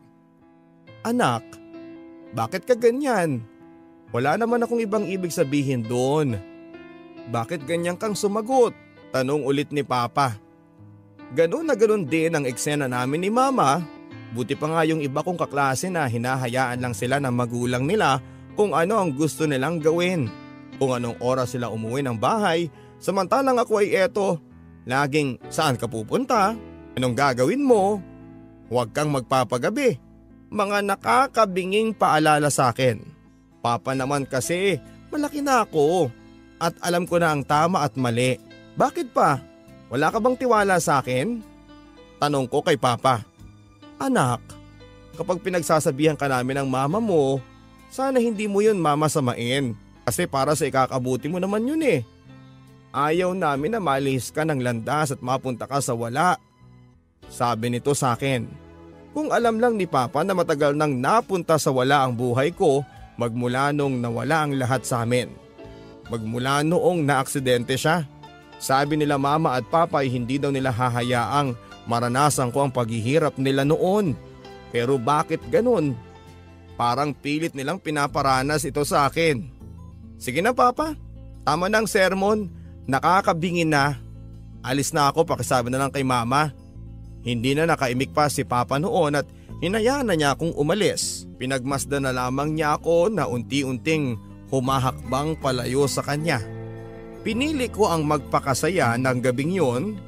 Anak, bakit ka ganyan? Wala naman akong ibang ibig sabihin doon. Bakit ganyan kang sumagot? Tanong ulit ni Papa. Ganun na ganun din ang eksena namin ni Mama. Buti pa nga yung iba kong kaklase na hinahayaan lang sila ng magulang nila kung ano ang gusto nilang gawin. Kung anong oras sila umuwi ng bahay, samantalang ako ay eto. Laging, saan ka pupunta? Anong gagawin mo? Huwag kang magpapagabi. Mga nakakabinging paalala sa akin. Papa naman kasi, malaki na ako. At alam ko na ang tama at mali. Bakit pa? Wala ka bang tiwala sa akin? Tanong ko kay Papa. Anak, kapag pinagsasabihan ka namin ng mama mo, sana hindi mo yun mamasamain. Kasi para sa ikakabuti mo naman yun eh. Ayaw namin na malihis ka ng landas at mapunta ka sa wala. Sabi nito sa akin. Kung alam lang ni Papa na matagal nang napunta sa wala ang buhay ko magmula nung nawala ang lahat sa amin. Magmula noong naaksidente siya. Sabi nila Mama at Papa ay hindi daw nila hahayaang maranasan ko ang paghihirap nila noon. Pero bakit ganun? Parang pilit nilang pinaparanas ito sa akin. Sige na Papa, tama na ang sermon, nakakabingin na. Alis na ako, pakisabi na lang kay Mama. Hindi na nakaimik pa si Papa noon at hinayaan na niya akong umalis. Pinagmasdan na lamang niya ako na unti-unting humahakbang palayo sa kanya. Pinili ko ang magpakasaya ng gabing yon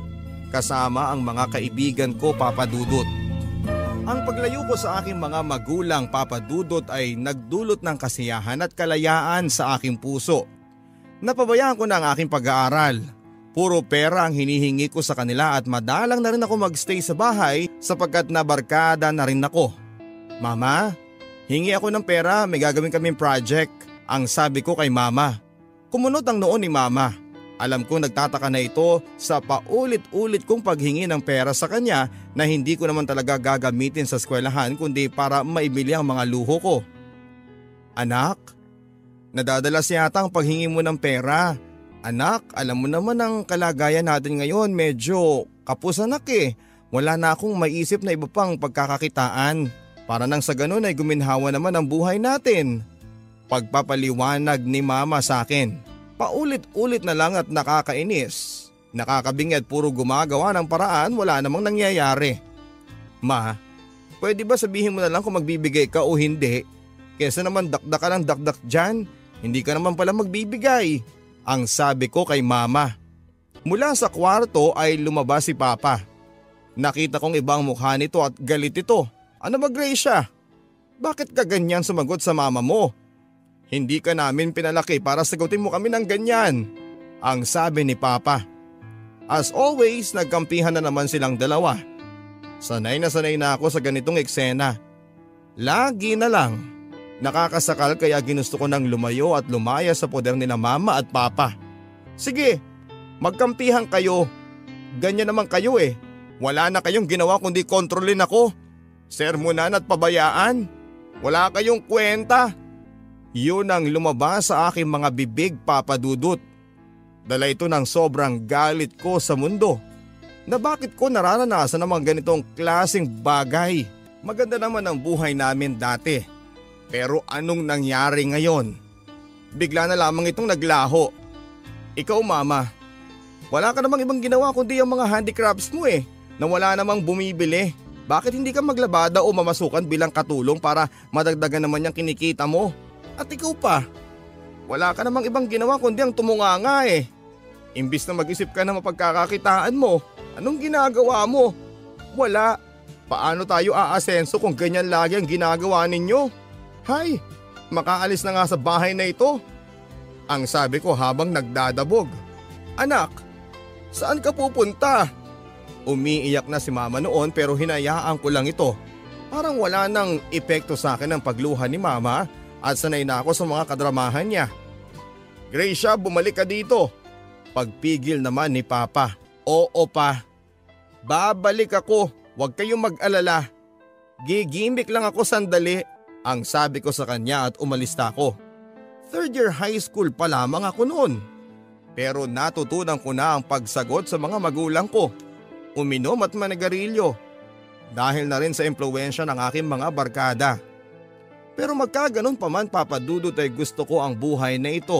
kasama ang mga kaibigan ko Papa Dudut. Ang paglayo ko sa aking mga magulang Papa Dudut ay nagdulot ng kasiyahan at kalayaan sa aking puso. Napabayaan ko na ang aking pag-aaral. Puro pera ang hinihingi ko sa kanila at madalang na rin ako magstay sa bahay sapagkat nabarkada na rin ako. Mama, hingi ako ng pera, may gagawin kaming project. Ang sabi ko kay Mama. Kumunot ang noon ni Mama. Alam ko nagtataka na ito sa paulit-ulit kong paghingi ng pera sa kanya na hindi ko naman talaga gagamitin sa eskwelahan kundi para maibili ang mga luho ko. Anak, nadadalas yata ang paghingi mo ng pera. Anak, alam mo naman ang kalagayan natin ngayon, medyo kapos anak eh. Wala na akong maisip na iba pang pagkakakitaan. Para nang sa ganun ay guminhawa naman ang buhay natin. Pagpapaliwanag ni mama sa akin. Paulit-ulit na lang at nakakainis. Nakakabingi at puro gumagawa ng paraan, wala namang nangyayari. Ma, pwede ba sabihin mo na lang kung magbibigay ka o hindi? Kesa naman dakdak ka ng dakdak dyan, hindi ka naman pala magbibigay. Ang sabi ko kay mama. Mula sa kwarto ay lumabas si papa. Nakita kong ibang mukha nito at galit ito. Ano ba, Gracia? Bakit ka ganyan sumagot sa mama mo? Hindi ka namin pinalaki para sagutin mo kami ng ganyan. Ang sabi ni papa. As always, nagkampihan na naman silang dalawa. Sanay na sanay na ako sa ganitong eksena. Lagi na lang. Nakakasakal kaya ginusto ko nang lumayo at lumaya sa poder nila mama at papa. Sige, magkampihan kayo. Ganyan naman kayo eh. Wala na kayong ginawa kundi kontrolin ako. Sermonan at pabayaan. Wala kayong kwenta. Yun ang lumabas sa aking mga bibig, Papa Dudut. Dala ito ng sobrang galit ko sa mundo. Na bakit ko nararanasan ng mga ganitong klaseng bagay? Maganda naman ang buhay namin dati. Pero anong nangyari ngayon? Bigla na lamang itong naglaho. Ikaw, mama, wala ka namang ibang ginawa kundi ang mga handicrafts mo eh, na wala namang bumibili. Bakit hindi ka maglabada o mamasukan bilang katulong para madagdagan naman yung kinikita mo? At ikaw pa, wala ka namang ibang ginawa kundi ang tumunganga eh. Imbis na mag-isip ka na mapagkakakitaan mo, anong ginagawa mo? Wala. Paano tayo aasenso kung ganyan lagi ang ginagawa ninyo? Hay, makaalis na nga sa bahay na ito. Ang sabi ko habang nagdadabog. Anak, saan ka pupunta? Umiiyak na si mama noon pero hinayaan ko lang ito. Parang wala nang epekto sa akin ang pagluha ni mama at sanay na ako sa mga kadramahan niya. Gracia, bumalik ka dito. Pagpigil naman ni papa. Oo pa. Babalik ako, huwag kayong mag-alala. Gigimik lang ako sandali, ang sabi ko sa kanya at umalis na ako. Third year high school pa lamang ako noon. Pero natutunan ko na ang pagsagot sa mga magulang ko. Uminom at manigarilyo. Dahil na rin sa impluwensya ng aking mga barkada. Pero magkaganon pa man, Papa Dudut, ay gusto ko ang buhay na ito.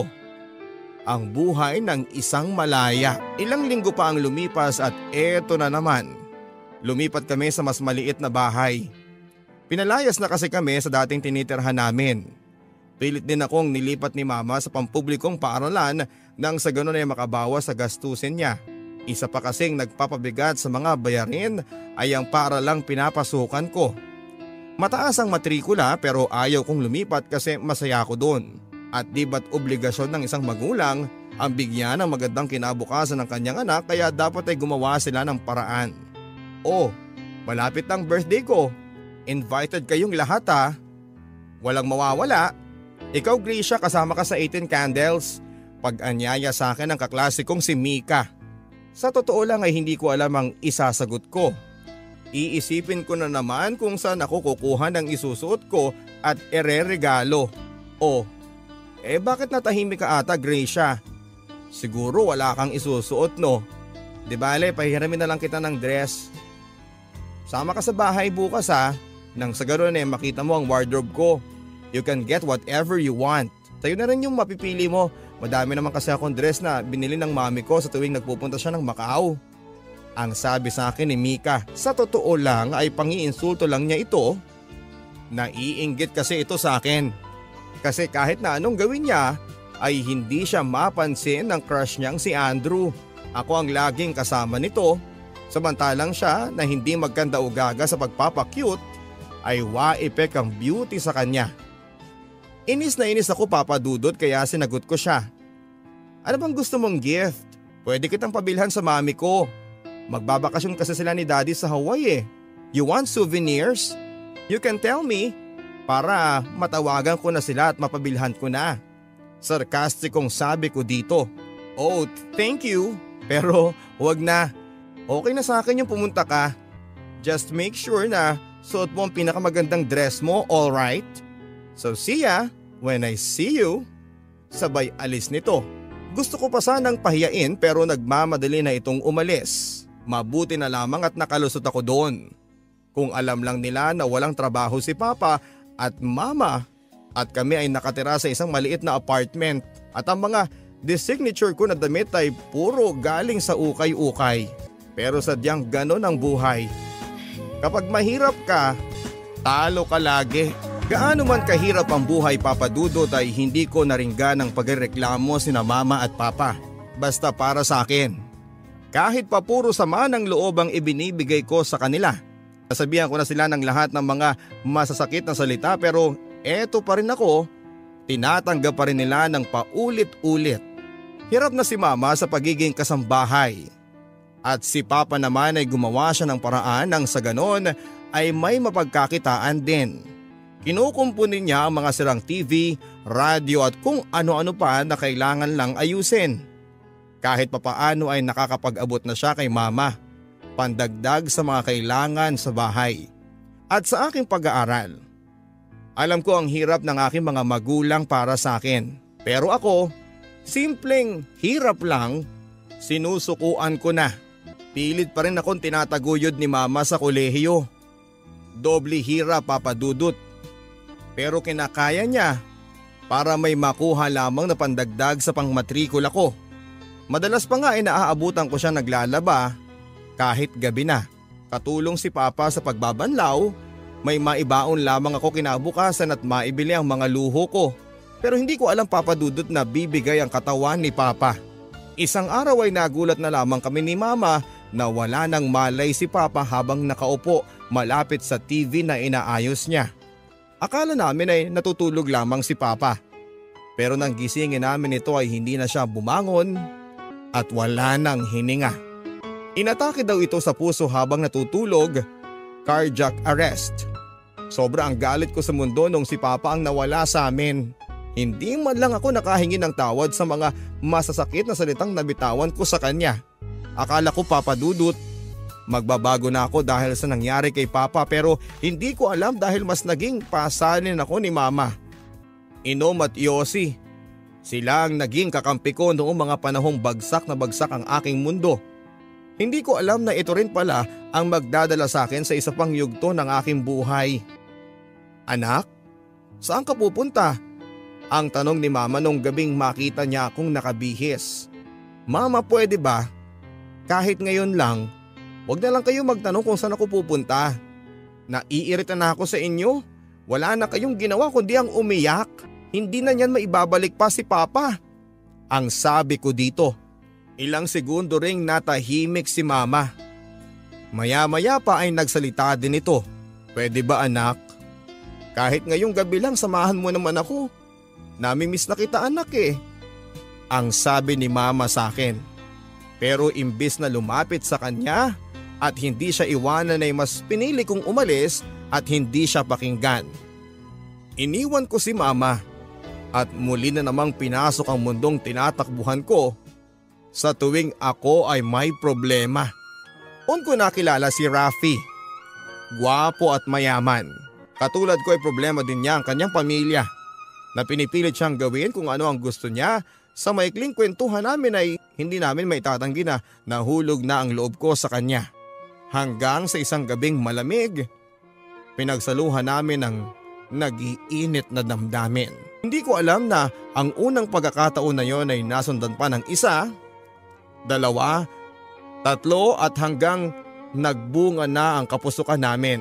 Ang buhay ng isang malaya. Ilang linggo pa ang lumipas at eto na naman. Lumipat kami sa mas maliit na bahay. Pinalayas na kasi kami sa dating tinitirhan namin. Pilit din akong nilipat ni mama sa pampublikong paaralan nang sa ganon ay makabawas sa gastusin niya. Isa pa kasing nagpapabigat sa mga bayarin ay ang paaralang pinapasukan ko. Mataas ang matrikula pero ayaw kong lumipat kasi masaya ako doon. At di ba't obligasyon ng isang magulang ang bigyan ng magandang kinabukasan ng kanyang anak kaya dapat ay gumawa sila ng paraan. Oh, malapit ang birthday ko. Invited kayong lahat ha. Walang mawawala. Ikaw, Gracia, kasama ka sa eighteen candles. Pag-anyaya sa akin ng kaklase kong si Mika. Sa totoo lang ay hindi ko alam ang isasagot ko. Iisipin ko na naman kung saan ako kukuha ng isusuot ko at ereregalo. O, eh bakit natahimik ka ata, Gracia? Siguro wala kang isusuot no? Di bale, pahiramin na lang kita ng dress. Sama ka sa bahay bukas ha. Nang sa ganoon eh makita mo ang wardrobe ko. You can get whatever you want. Tayo na rin yung mapipili mo. Madami naman kasi akong dress na binili ng mami ko sa tuwing nagpupunta siya ng Macau. Ang sabi sa akin ni Mika, sa totoo lang ay pangiinsulto lang niya ito. Naiinggit kasi ito sa akin. Kasi kahit na anong gawin niya ay hindi siya mapansin ng crush niyang si Andrew. Ako ang laging kasama nito. Samantalang siya na hindi magkanda o gaga sa pagpapakyut ay wa-epek ang beauty sa kanya. Inis na inis ako, Papa Dudut, kaya sinagot ko siya. Ano bang gusto mong gift? Pwede kitang pabilhan sa mami ko. Magbabakasyon kasi sila ni Daddy sa Hawaii eh. You want souvenirs? You can tell me. Para matawagan ko na sila at mapabilhan ko na. Sarkastikong sabi ko dito. Oh, thank you. Pero wag na. Okay na sa akin yung pumunta ka. Just make sure na suot mo ang pinakamagandang dress mo, alright? So see ya when I see you. Sabay alis nito. Gusto ko pa sanang pahiyain pero nagmamadali na itong umalis. Mabuti na lamang at nakalusot ako doon. Kung alam lang nila na walang trabaho si Papa at Mama at kami ay nakatira sa isang maliit na apartment at ang mga designature ko na damit ay puro galing sa ukay-ukay. Pero sadyang ganon ang buhay. Kapag mahirap ka, talo ka lagi. Gaano man kahirap ang buhay, Papa Dudut, ay hindi ko naringgan ang pagreklamo sina Mama at Papa. Basta para sa akin. Kahit pa puro sama ng loob ang ibinibigay ko sa kanila. Nasabihan ko na sila ng lahat ng mga masasakit na salita pero eto pa rin ako, tinatanggap pa rin nila ng paulit-ulit. Hirap na si Mama sa pagiging kasambahay. At si Papa naman ay gumawa siya ng paraan nang sa ganon ay may mapagkakitaan din. Kinukumpunin niya ang mga sirang T V, radyo at kung ano-ano pa na kailangan lang ayusin. Kahit papaano ay nakakapag-abot na siya kay Mama, pandagdag sa mga kailangan sa bahay. At sa aking pag-aaral. Alam ko ang hirap ng aking mga magulang para sa akin. Pero ako, simpleng hirap lang, sinusukuan ko na. Pilit pa rin akong tinataguyod ni Mama sa kolehiyo. Doble hirap, Papa Dudut. Pero kinakaya niya para may makuha lamang na pandagdag sa pangmatrikula ko. Madalas pa nga ay naaabutan ko siya naglalaba kahit gabi na. Katulong si Papa sa pagbabanlaw, may maibaon lamang ako kinabukasan at maibili ang mga luho ko. Pero hindi ko alam, Papa Dudut, na bibigay ang katawan ni Papa. Isang araw ay nagulat na lamang kami ni Mama na wala nang malay si Papa habang nakaupo malapit sa T V na inaayos niya. Akala namin ay natutulog lamang si Papa. Pero nang gisingin namin ito ay hindi na siya bumangon at wala nang hininga. Inatake daw ito sa puso habang natutulog, cardiac arrest. Sobra ang galit ko sa mundo nung si Papa ang nawala sa amin. Hindi man lang ako nakahingi ng tawad sa mga masasakit na salitang nabitawan ko sa kanya. Akala ko, Papa Dudut, magbabago na ako dahil sa nangyari kay Papa pero hindi ko alam dahil mas naging pasanin ako ni Mama. Inom at Yossi, sila ang naging kakampi ko noong mga panahong bagsak na bagsak ang aking mundo. Hindi ko alam na ito rin pala ang magdadala sa akin sa isa pang yugto ng aking buhay. Anak, saan ka pupunta? Ang tanong ni Mama nung gabing makita niya akong nakabihis. Mama, pwede ba? Kahit ngayon lang, wag na lang kayo magtanong kung saan ako pupunta. Naiirita na ako sa inyo. Wala na kayong ginawa kundi ang umiyak. Hindi na niyan maibabalik pa si Papa. Ang sabi ko dito. Ilang segundo ring natahimik si Mama. Maya-maya pa ay nagsalita din ito. Pwede ba, anak? Kahit ngayong gabi lang samahan mo naman ako. Namimiss na kita, anak eh. Ang sabi ni Mama sa akin. Pero imbis na lumapit sa kanya at hindi siya iwanan ay mas pinili kong umalis at hindi siya pakinggan. Iniwan ko si Mama at muli na namang pinasok ang mundong tinatakbuhan ko sa tuwing ako ay may problema. Doon ko nakilala si Rafi. Gwapo at mayaman. Katulad ko ay problema din niya ang kanyang pamilya na pinipilit siyang gawin kung ano ang gusto niya. Sa maikling kwentuhan namin ay hindi namin maitatanggi na nahulog na ang loob ko sa kanya. Hanggang sa isang gabing malamig, pinagsaluhan namin ng nag-iinit na damdamin. Hindi ko alam na ang unang pagkakataon na yon ay nasundan pa ng isa, dalawa, tatlo at hanggang nagbunga na ang kapusukan namin.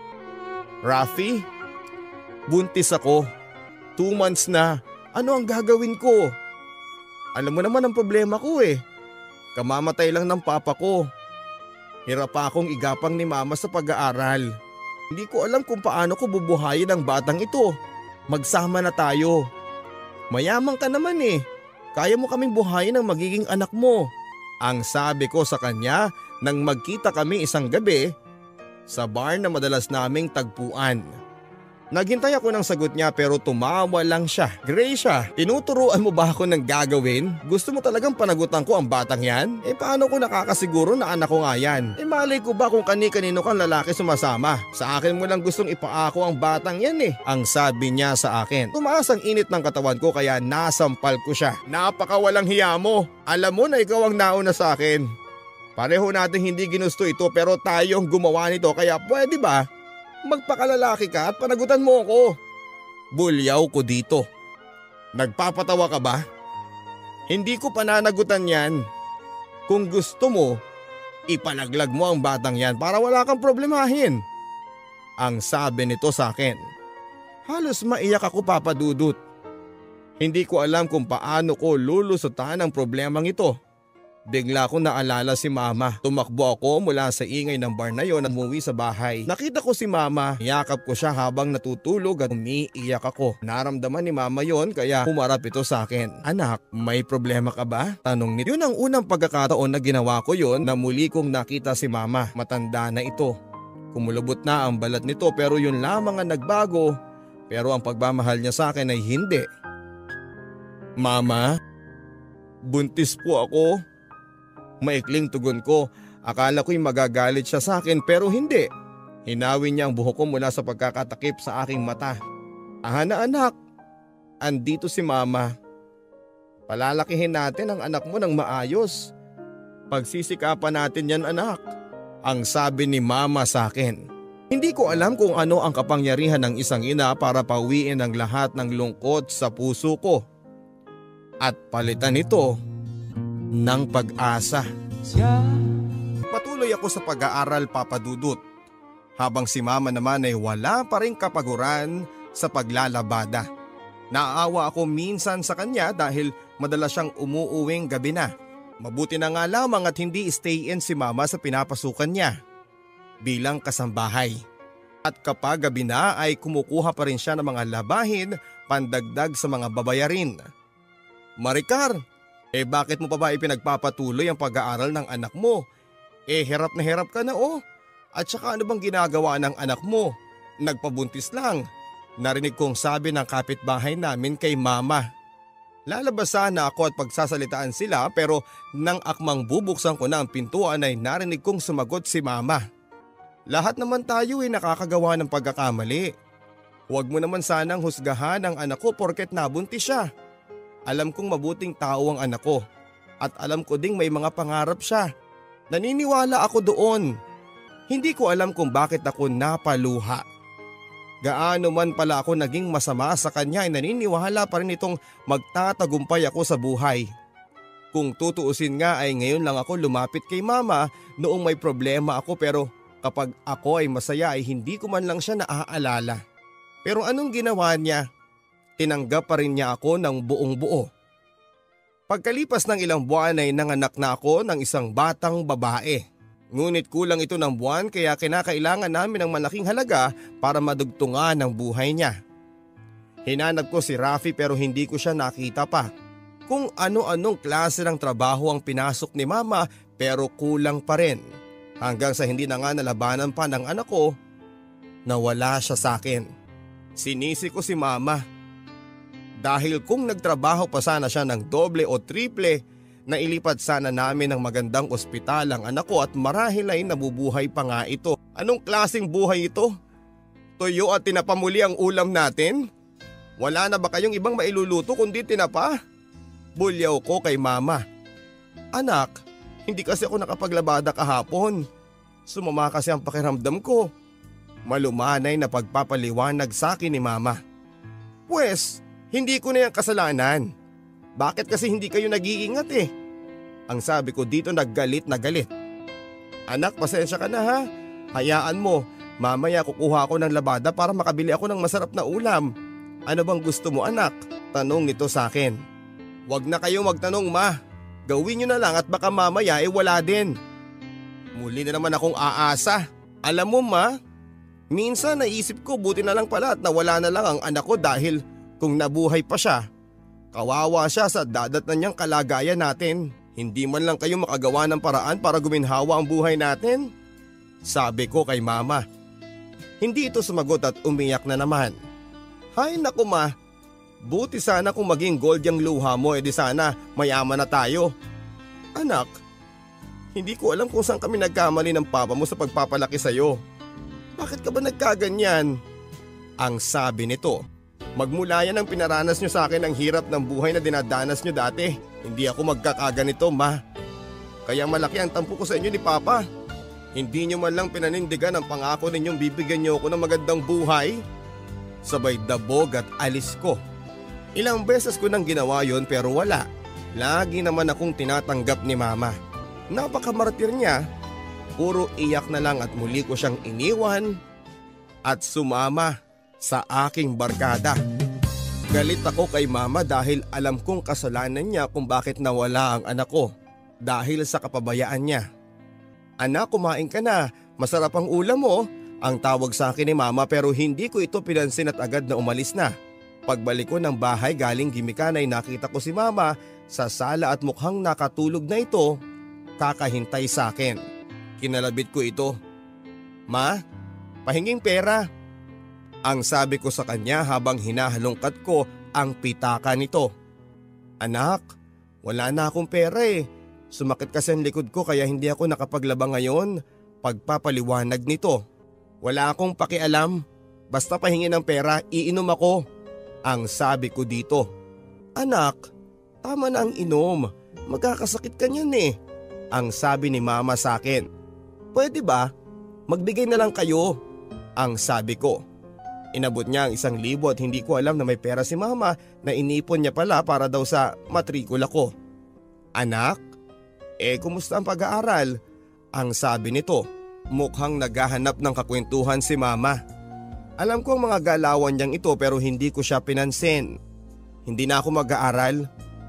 Rafi, buntis ako. Two months na. Ano ang gagawin ko? Alam mo naman ang problema ko eh. Kamamatay lang ng papa ko. Hirap pa akong igapang ni Mama sa pag-aaral. Hindi ko alam kung paano ko bubuhayin ang batang ito. Magsama na tayo. Mayaman ka naman eh. Kaya mo kaming buhayin ang magiging anak mo. Ang sabi ko sa kanya nang magkita kami isang gabi sa bar na madalas naming tagpuan. Naghintay ako ng sagot niya pero tumawa lang siya. Gracia, tinuturuan mo ba ako ng gagawin? Gusto mo talagang panagutan ko ang batang yan? Eh paano ko nakakasiguro na anak ko nga yan? Eh malay ko ba kung kani-kanino kang lalaki sumasama? Sa akin mo lang gustong ipaako ang batang yan eh. Ang sabi niya sa akin. Tumaas ang init ng katawan ko kaya nasampal ko siya. Napakawalang hiya mo. Alam mo na ikaw ang nauna sa akin. Pareho natin hindi ginusto ito pero tayo ang gumawa nito kaya pwede ba magpakalalaki ka at panagutan mo ako? Bulyaw ko dito. Nagpapatawa ka ba? Hindi ko pananagutan yan. Kung gusto mo, ipalaglag mo ang batang yan para wala kang problemahin. Ang sabi nito sa akin. Halos maiyak ako, Papa Dudut. Hindi ko alam kung paano ko lulusutan ang problemang ito. Bigla ko naalala si Mama. Tumakbo ako mula sa ingay ng bar na yon at umuwi sa bahay. Nakita ko si Mama, yakap ko siya habang natutulog at umiiyak ako. Naramdaman ni Mama yon kaya humarap ito sa akin. Anak, may problema ka ba? Tanong nito. Yun ang unang pagkakataon na ginawa ko yon na muli kong nakita si Mama. Matanda na ito. Kumulubot na ang balat nito pero yun lamang ang nagbago. Pero ang pagmamahal niya sa akin ay hindi. Mama, buntis po ako. Maikling tugon ko, akala ko'y magagalit siya sa akin pero hindi. Hinawin niya ang buhok ko mula sa pagkakatakip sa aking mata. Aha na anak, andito si Mama. Palalakihin natin ang anak mo ng maayos. Pagsisikapan natin yan anak, ang sabi ni Mama sa akin. Hindi ko alam kung ano ang kapangyarihan ng isang ina para pauwiin ang lahat ng lungkot sa puso ko. At palitan ito ng pag-asa. Patuloy ako sa pag-aaral, Papa Dudut. Habang si Mama naman ay wala pa rin kapaguran sa paglalabada. Naaawa ako minsan sa kanya dahil madalas siyang umuuwing gabi na. Mabuti na nga lamang at hindi stay in si Mama sa pinapasukan niya bilang kasambahay. At kapag gabi na ay kumukuha pa rin siya ng mga labahin pandagdag sa mga babayarin. Maricar, eh bakit mo pa ba ipinagpapatuloy ang pag-aaral ng anak mo? Eh hirap na hirap ka na oh. At saka ano bang ginagawa ng anak mo? Nagpabuntis lang. Narinig kong sabi ng kapitbahay namin kay Mama. Lalabas sana ako at pagsasalitaan sila pero nang akmang bubuksan ko na ang pintuan ay narinig kong sumagot si Mama. Lahat naman tayo ay nakakagawa ng pagkakamali. Huwag mo naman sanang husgahan ang anak ko porket nabuntis siya. Alam kong mabuting tao ang anak ko at alam ko ding may mga pangarap siya. Naniniwala ako doon. Hindi ko alam kung bakit ako napaluha. Gaano man pala ako naging masama sa kanya ay naniniwala pa rin itong magtatagumpay ako sa buhay. Kung tutuusin nga ay ngayon lang ako lumapit kay Mama noong may problema ako pero kapag ako ay masaya ay hindi ko man lang siya naaalala. Pero anong ginawa niya? Tinanggap pa rin niya ako ng buong buo. Pagkalipas ng ilang buwan ay nanganak na ako ng isang batang babae. Ngunit kulang ito ng buwan kaya kinakailangan namin ng malaking halaga para madugtungan ang buhay niya. Hinanap ko si Rafi pero hindi ko siya nakita pa. Kung ano-anong klase ng trabaho ang pinasok ni Mama pero kulang pa rin. Hanggang sa hindi na nga nalabanan pa ng anak ko na wala siya sa akin. Sinisi ko si Mama. Dahil kung nagtrabaho pa sana siya ng doble o triple, nailipat sana namin ng magandang ospital ang anak ko at marahil ay nabubuhay pa nga ito. Anong klaseng buhay ito? Tuyo at tinapa muli ang ulam natin? Wala na ba kayong ibang mailuluto kundi tinapa? Bulyaw ko kay Mama. Anak, hindi kasi ako nakapaglabada kahapon. Sumama kasi ang pakiramdam ko. Malumanay na pagpapaliwanag sa akin ni Mama. Pwes, hindi ko na yung kasalanan. Bakit kasi hindi kayo nag-iingat eh? Ang sabi ko dito naggalit na galit. Anak, pasensya ka na ha. Hayaan mo, mamaya kukuha ako ng labada para makabili ako ng masarap na ulam. Ano bang gusto mo anak? Tanong nito sa akin. Huwag na kayo magtanong ma. Gawin nyo na lang at baka mamaya eh wala din. Muli na naman akong aasa. Alam mo ma, minsan naisip ko buti na lang pala at nawala na lang ang anak ko dahil kung nabuhay pa siya, kawawa siya sa dadatnan niyang kalagayan natin. Hindi man lang kayo makagawa ng paraan para guminhawa ang buhay natin? Sabi ko kay Mama. Hindi ito sumagot at umiyak na naman. Hay naku ma, buti sana kung maging gold yung luha mo edi sana mayaman na tayo. Anak, hindi ko alam kung saan kami nagkamali ng papa mo sa pagpapalaki sa'yo. Bakit ka ba nagkaganyan? Ang sabi nito. Magmula yan ang pinaranas nyo sa akin ang hirap ng buhay na dinadanas nyo dati. Hindi ako magkakaganito ma. Kaya malaki ang tampo ko sa inyo ni Papa. Hindi niyo man lang pinanindigan ang pangako ninyong bibigyan niyo ako ng magandang buhay. Sabay dabog at alis ko. Ilang beses ko nang ginawa yon pero wala. Lagi naman akong tinatanggap ni Mama. Napakamartir niya. Puro iyak na lang at muli ko siyang iniwan at sumama sa aking barkada. Galit ako kay Mama dahil alam kong kasalanan niya kung bakit nawala ang anak ko dahil sa kapabayaan niya. Anak, kumain ka na. Masarap ang ulam mo. Ang tawag sa akin ni Mama pero hindi ko ito pinansin at agad na umalis na. Pagbalik ko ng bahay galing gimikan ay nakita ko si Mama sa sala at mukhang nakatulog na ito, kakahintay sa akin. Kinalabit ko ito. Ma, pahinging pera. Ang sabi ko sa kanya habang hinahalongkat ko ang pitaka nito. Anak, wala na akong pera eh. Sumakit kasi ang likod ko kaya hindi ako nakapaglaba ngayon. Pagpapaliwanag nito. Wala akong pakialam. Basta pahingi ng pera, iinom ako. Ang sabi ko dito. Anak, tama na ang inom. Magkakasakit ka niyan eh. Ang sabi ni Mama sa akin. Pwede ba? Magbigay na lang kayo. Ang sabi ko. Inabot niya ang isang libo at hindi ko alam na may pera si Mama na inipon niya pala para daw sa matrikula ko. Anak? Eh kumusta ang pag-aaral? Ang sabi nito, mukhang naghahanap ng kakwentuhan si Mama. Alam ko ang mga galawan niyang ito pero hindi ko siya pinansin. Hindi na ako mag-aaral.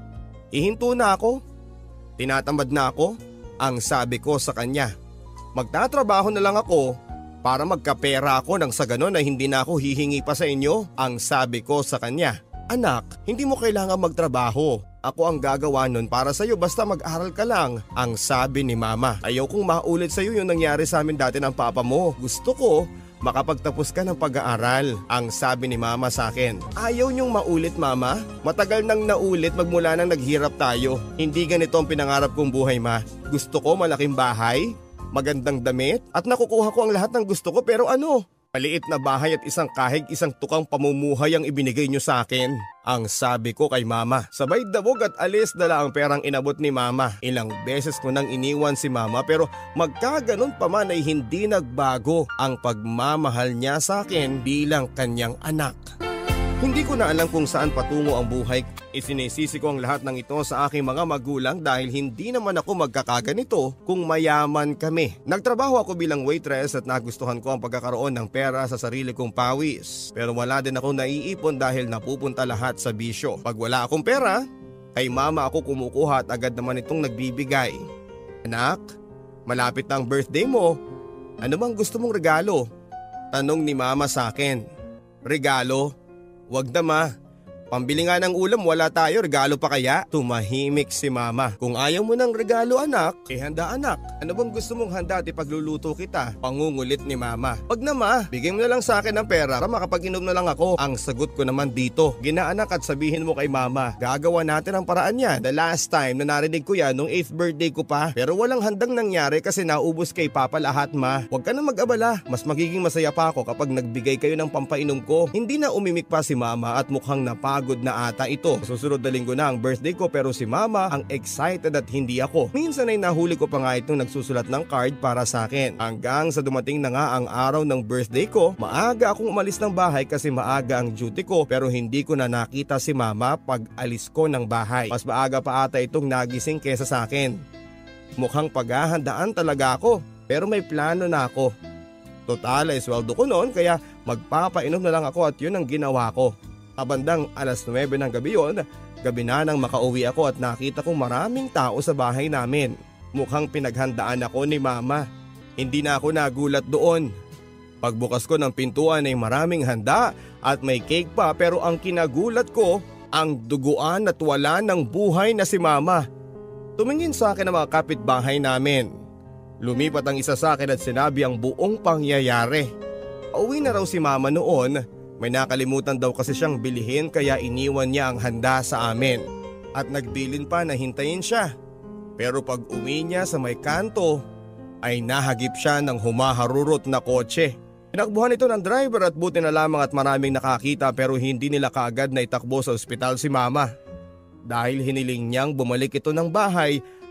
Ihinto na ako. Tinatamad na ako. Ang sabi ko sa kanya. Magtatrabaho na lang ako para magkapera ako nang sa ganon na hindi na ako hihingi pa sa inyo. Ang sabi ko sa kanya. Anak, hindi mo kailangan magtrabaho. Ako ang gagawa nun para sa'yo basta mag-aral ka lang. Ang sabi ni Mama. Ayaw kong maulit sa'yo yung nangyari sa amin dati ng papa mo. Gusto ko makapagtapos ka ng pag-aaral. Ang sabi ni Mama sa akin. Ayaw niyong maulit Mama? Matagal nang naulit magmula nang naghirap tayo. Hindi ganito ang pinangarap kong buhay ma. Gusto ko malaking bahay, magandang damit at nakukuha ko ang lahat ng gusto ko pero ano? Maliit na bahay at isang kahig isang tukang pamumuhay ang ibinigay niyo sa akin. Ang sabi ko kay Mama. Sabay dabog at alis dala ang perang inabot ni Mama. Ilang beses ko nang iniwan si Mama pero magkaganon pa man ay hindi nagbago ang pagmamahal niya sa akin bilang kanyang anak. Hindi ko na alam kung saan patungo ang buhay. Isinisisi ko ang lahat ng ito sa aking mga magulang dahil hindi naman ako magkakaganito kung mayaman kami. Nagtrabaho ako bilang waitress at nagustuhan ko ang pagkakaroon ng pera sa sarili kong pawis. Pero wala din ako naiipon dahil napupunta lahat sa bisyo. Pag wala akong pera, kay Mama ako kumukuha at agad naman itong nagbibigay. Anak, malapit na ang birthday mo. Ano bang gusto mong regalo? Tanong ni Mama sa akin. Regalo? Wag na ma. Pambili nga ng ulam wala tayo, regalo pa kaya? Tumahimik si Mama. Kung ayaw mo ng regalo anak, eh handa anak. Ano bang gusto mong handa at ipagluluto kita? Pangungulit ni Mama. Wag na ma, bigay mo na lang sa akin ng pera para makapag-inom na lang ako. Ang sagot ko naman dito, ginaanak at sabihin mo kay Mama, gagawa natin ang paraan yan. The last time na narinig ko yan nung eighth birthday ko pa. Pero walang handang nangyari kasi naubos kay Papa lahat ma. Wag ka na mag-abala, mas magiging masaya pa ako kapag nagbigay kayo ng pampainom ko. Hindi na umimik pa si Mama at mukhang napagod na ata ito. Susunod na linggo na ang birthday ko pero si Mama ang excited at hindi ako. Minsan ay nahuli ko pa nga itong nagsusulat ng card para sa akin. Hanggang sa dumating na nga ang araw ng birthday ko, maaga akong umalis ng bahay kasi maaga ang duty ko pero hindi ko na nakita si Mama pag alis ko ng bahay. Mas maaga pa ata itong nagising kesa sa akin. Mukhang paghahandaan talaga ako pero may plano na ako. Total ay sweldo ko noon kaya magpapainom na lang ako at yun ang ginawa ko. Kabandang alas nuwebe ng gabi yon, gabi na nang makauwi ako at nakita kong maraming tao sa bahay namin. Mukhang pinaghandaan ako ni Mama. Hindi na ako nagulat doon. Pagbukas ko ng pintuan ay maraming handa at may cake pa pero ang kinagulat ko, ang duguan at wala ng buhay na si Mama. Tumingin sa akin ang mga kapitbahay namin. Lumipat ang isa sa akin at sinabi ang buong pangyayari. Uwi na raw si Mama noon. May nakalimutan daw kasi siyang bilihin kaya iniwan niya ang handa sa amin. At nagbilin pa na hintayin siya. Pero pag uwi niya sa may kanto, ay nahagip siya ng humaharurot na kotse. Tinakbuhan ito ng driver at buti na lamang at maraming nakakita pero hindi nila kaagad na itakbo sa ospital si Mama. Dahil hiniling niyang bumalik ito ng bahay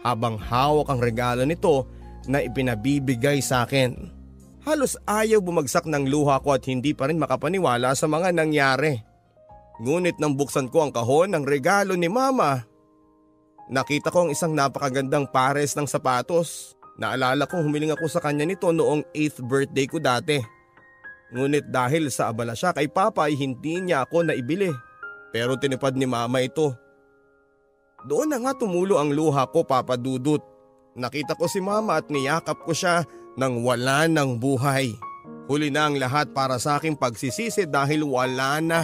habang hawak ang regalo nito na ipinabibigay sa akin. Halos ayaw bumagsak ng luha ko at hindi pa rin makapaniwala sa mga nangyari. Ngunit nang buksan ko ang kahon ng regalo ni Mama, nakita ko ang isang napakagandang pares ng sapatos. Naalala kong humiling ako sa kanya nito noong eighth birthday ko dati. Ngunit dahil sa abala siya kay Papa ay hindi niya ako naibili. Pero tinupad ni Mama ito. Doon na nga tumulo ang luha ko, Papa Dudut. Nakita ko si Mama at niyakap ko siya nang wala ng buhay. Huli na ang lahat para sa aking pagsisisi dahil wala na.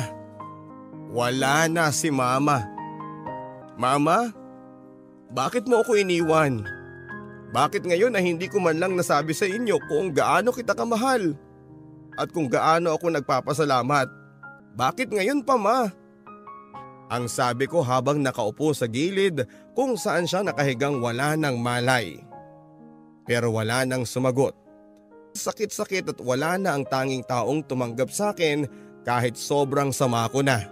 Wala na si Mama. Mama, bakit mo ako iniwan? Bakit ngayon na hindi ko man lang nasabi sa inyo kung gaano kita kamahal? At kung gaano ako nagpapasalamat? Bakit ngayon pa, Ma? Ang sabi ko habang nakaupo sa gilid kung saan siya nakahigang wala ng malay. Pero wala nang sumagot. Sakit-sakit at wala na ang tanging taong tumanggap sa akin kahit sobrang sama ko na.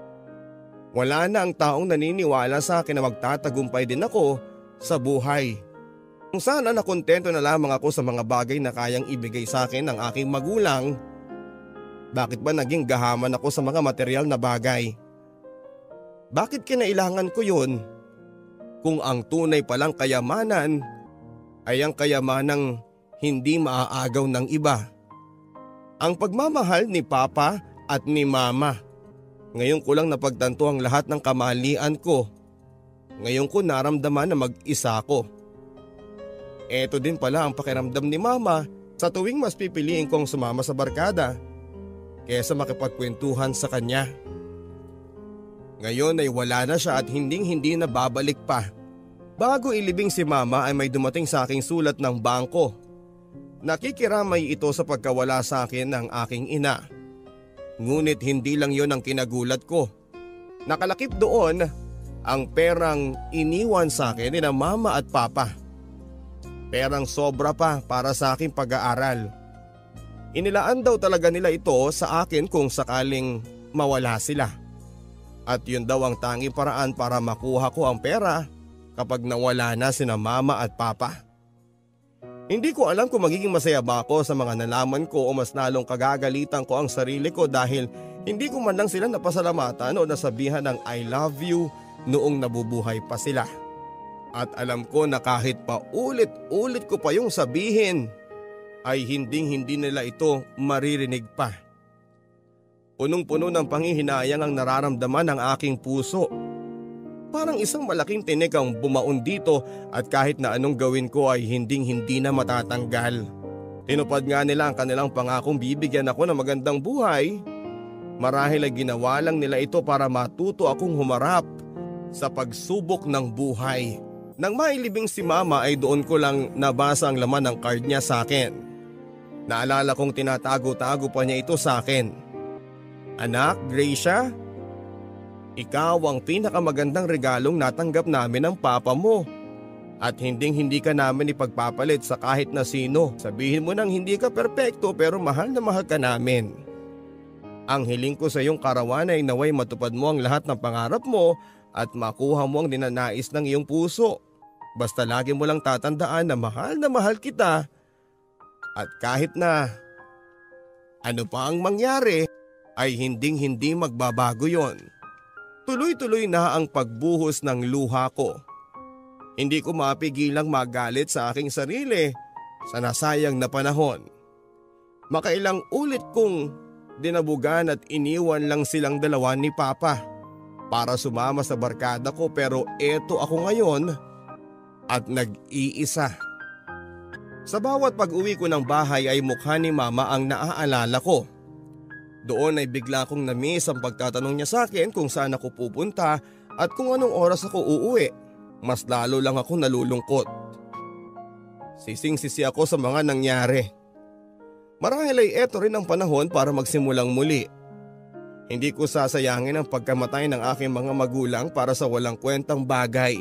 Wala na ang taong naniniwala sa akin na magtatagumpay din ako sa buhay. Kung sana nakontento na lamang ako sa mga bagay na kayang ibigay sa akin ng aking magulang, bakit ba naging gahaman ako sa mga material na bagay? Bakit kinailangan ko yun? Kung ang tunay palang kayamanan ay ang kayamanang hindi maaagaw ng iba. Ang pagmamahal ni Papa at ni Mama. Ngayon ko lang napagtanto ang lahat ng kamalian ko. Ngayon ko naramdaman na mag-isa ko. Eto din pala ang pakiramdam ni Mama sa tuwing mas pipiliin kong sumama sa barkada kesa makipagkwentuhan sa kanya. Ngayon ay wala na siya at hinding hindi na babalik pa. Bago ilibing si Mama ay may dumating sa aking sulat ng bangko. Nakikiramay ito sa pagkawala sa akin ng aking ina. Ngunit hindi lang yon ang kinagulat ko. Nakalakip doon ang perang iniwan sa akin ni na Mama at Papa. Perang sobra pa para sa aking pag-aaral. Inilaan daw talaga nila ito sa akin kung sakaling mawala sila. At yun daw ang tanging paraan para makuha ko ang pera kapag nawala na sina Mama at Papa. Hindi ko alam kung magiging masaya ba ako sa mga nalaman ko o mas lalong kagagalitan ko ang sarili ko dahil hindi ko man lang sila napasalamatan o nasabihan ng I love you noong nabubuhay pa sila. At alam ko na kahit pa ulit-ulit ko pa yung sabihin ay hinding-hindi nila ito maririnig pa. Punong-puno ng panghihinayang ang nararamdaman ng aking puso. Parang isang malaking tinik ang bumaon dito at kahit na anong gawin ko ay hinding-hindi na matatanggal. Tinupad nga nila ang kanilang pangakong bibigyan ako ng magandang buhay. Marahil ay ginawa lang nila ito para matuto akong humarap sa pagsubok ng buhay. Nang mailibing si Mama ay doon ko lang nabasa ang laman ng card niya sa akin. Naalala kong tinatago-tago pa niya ito sa akin. Anak, Gracia, ikaw ang pinakamagandang regalong natanggap namin ng Papa mo. At hinding-hindi ka namin ipagpapalit sa kahit na sino. Sabihin mo nang hindi ka perpekto pero mahal na mahal ka namin. Ang hiling ko sa iyong karawan ay naway matupad mo ang lahat ng pangarap mo at makuha mo ang ninanais ng iyong puso. Basta lagi mo lang tatandaan na mahal na mahal kita. At kahit na ano pa ang mangyari ay hinding-hindi magbabago yon. Tuloy-tuloy na ang pagbuhos ng luha ko. Hindi ko mapigilang magalit sa aking sarili sa nasayang na panahon. Makailang ulit kong dinabugan at iniwan lang silang dalawa ni Papa para sumama sa barkada ko pero eto ako ngayon at nag-iisa. Sa bawat pag-uwi ko ng bahay ay mukha ni Mama ang naaalala ko. Doon ay bigla kong na-miss ang pagtatanong niya sa akin kung saan ako pupunta at kung anong oras ako uuwi. Mas lalo lang ako nalulungkot. Sising-sisi ako sa mga nangyari. Marahil ay eto rin ang panahon para magsimulang muli. Hindi ko sasayangin ang pagkamatay ng aking mga magulang para sa walang kwentang bagay.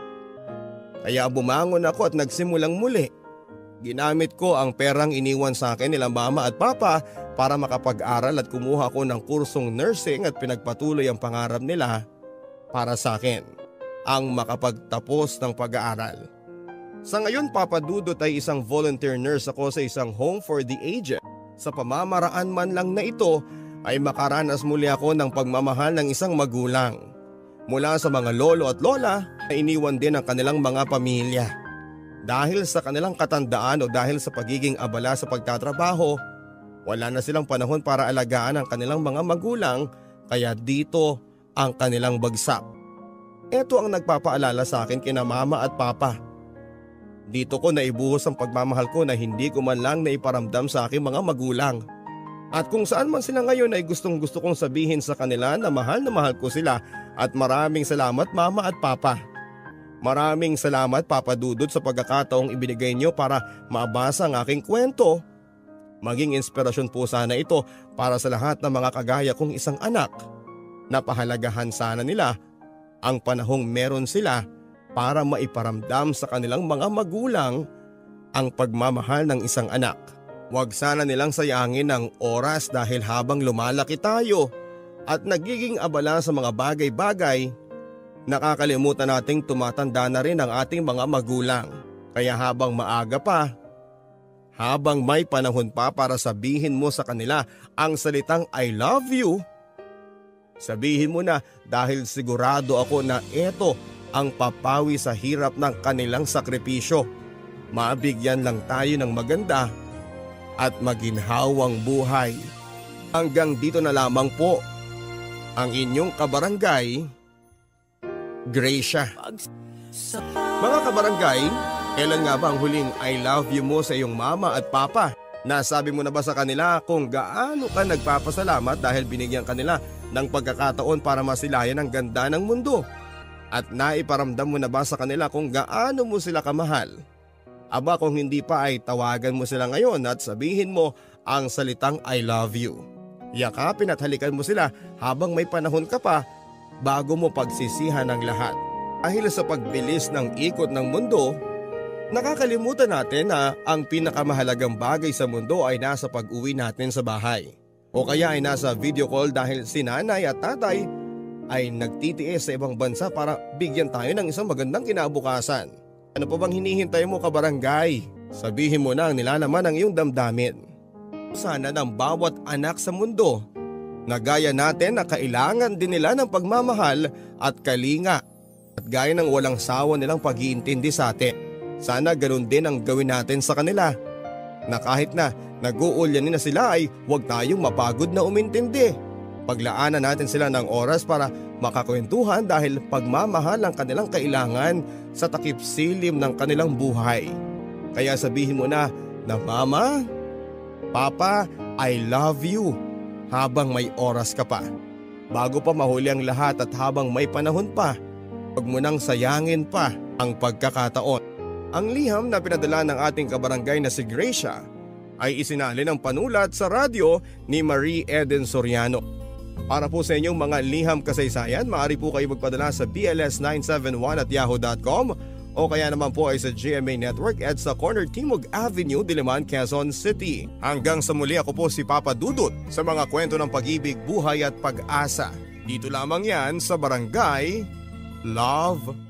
Kaya bumangon ako at nagsimulang muli. Ginamit ko ang perang iniwan sa akin nila Mama at Papa para makapag-aral at kumuha ko ng kursong nursing at pinagpatuloy ang pangarap nila para sa akin. ang makapagtapos ng pag-aaral. Sa ngayon, Papa Dudut, ay isang volunteer nurse ako sa isang home for the aged. Sa pamamaraan man lang na ito ay makaranas muli ako ng pagmamahal ng isang magulang. Mula sa mga lolo at lola na iniwan din ang kanilang mga pamilya. Dahil sa kanilang katandaan o dahil sa pagiging abala sa pagtatrabaho, wala na silang panahon para alagaan ang kanilang mga magulang, kaya dito ang kanilang bagsak. Ito ang nagpapaalala sa akin kina mama at papa. Dito ko naibuhos ang pagmamahal ko na hindi ko man lang naiparamdam sa aking mga magulang. At kung saan man sila ngayon ay gustong gusto kong sabihin sa kanila na mahal na mahal ko sila at maraming salamat mama at papa. Maraming salamat Papa Dudut sa pagkakataong ibinigay niyo para mabasa ang aking kwento. Maging inspirasyon po sana ito para sa lahat ng mga kagaya kong isang anak. Napahalagahan sana nila ang panahong meron sila para maiparamdam sa kanilang mga magulang ang pagmamahal ng isang anak. Huwag sana nilang sayangin ang oras dahil habang lumalaki tayo at nagiging abala sa mga bagay-bagay, nakakalimutan nating tumatanda na rin ang ating mga magulang. Kaya habang maaga pa, habang may panahon pa para sabihin mo sa kanila ang salitang I love you, sabihin mo na dahil sigurado ako na ito ang papawi sa hirap ng kanilang sakripisyo. Mabigyan lang tayo ng maganda at maginhawang buhay. Hanggang dito na lamang po ang inyong kabarangay, Gracia. Mga kabarangay, kailan nga ba ang huling I love you mo sa iyong mama at papa? Nasabi mo na ba sa kanila kung gaano ka nagpapasalamat dahil binigyan kanila ng pagkakataon para masilayan ang ganda ng mundo? At naiparamdam mo na ba sa kanila kung gaano mo sila kamahal? Aba kung hindi pa ay tawagan mo sila ngayon at sabihin mo ang salitang I love you. Yakapin at halikan mo sila habang may panahon ka pa bago mo pagsisihan ang lahat. Dahil sa pagbilis ng ikot ng mundo, nakakalimutan natin na ang pinakamahalagang bagay sa mundo ay nasa pag-uwi natin sa bahay. O kaya ay nasa video call dahil si nanay at tatay ay nagtitiis sa ibang bansa para bigyan tayo ng isang magandang kinabukasan. Ano pa bang hinihintay mo kabarangay? Sabihin mo na ang nilalaman ng iyong damdamin. Sana ng bawat anak sa mundo na gaya natin na kailangan din nila ng pagmamahal at kalinga at gaya ng walang sawa nilang pag-iintindi sa atin. Sana ganoon din ang gawin natin sa kanila na kahit na nag-uulyanin na sila ay huwag tayong mapagod na umintindi. Paglaanan natin sila ng oras para makakwentuhan dahil pagmamahal ang kanilang kailangan sa takip silim ng kanilang buhay. Kaya sabihin mo na na mama, papa, I love you habang may oras ka pa. Bago pa mahuli ang lahat at habang may panahon pa, huwag mo nang sayangin pa ang pagkakataon. Ang liham na pinadala ng ating kabarangay na si Gracia ay isinalin ng panulat sa radyo ni Marie Eden Soriano. Para po sa inyong mga liham kasaysayan, maaari po kayo magpadala sa b l s nine seven one at yahoo dot com o kaya naman po ay sa G M A Network at sa Corner Timog Avenue, Diliman, Quezon City. Hanggang sa muli, ako po si Papa Dudut sa mga kwento ng pag-ibig, buhay at pag-asa. Dito lamang yan sa Barangay Love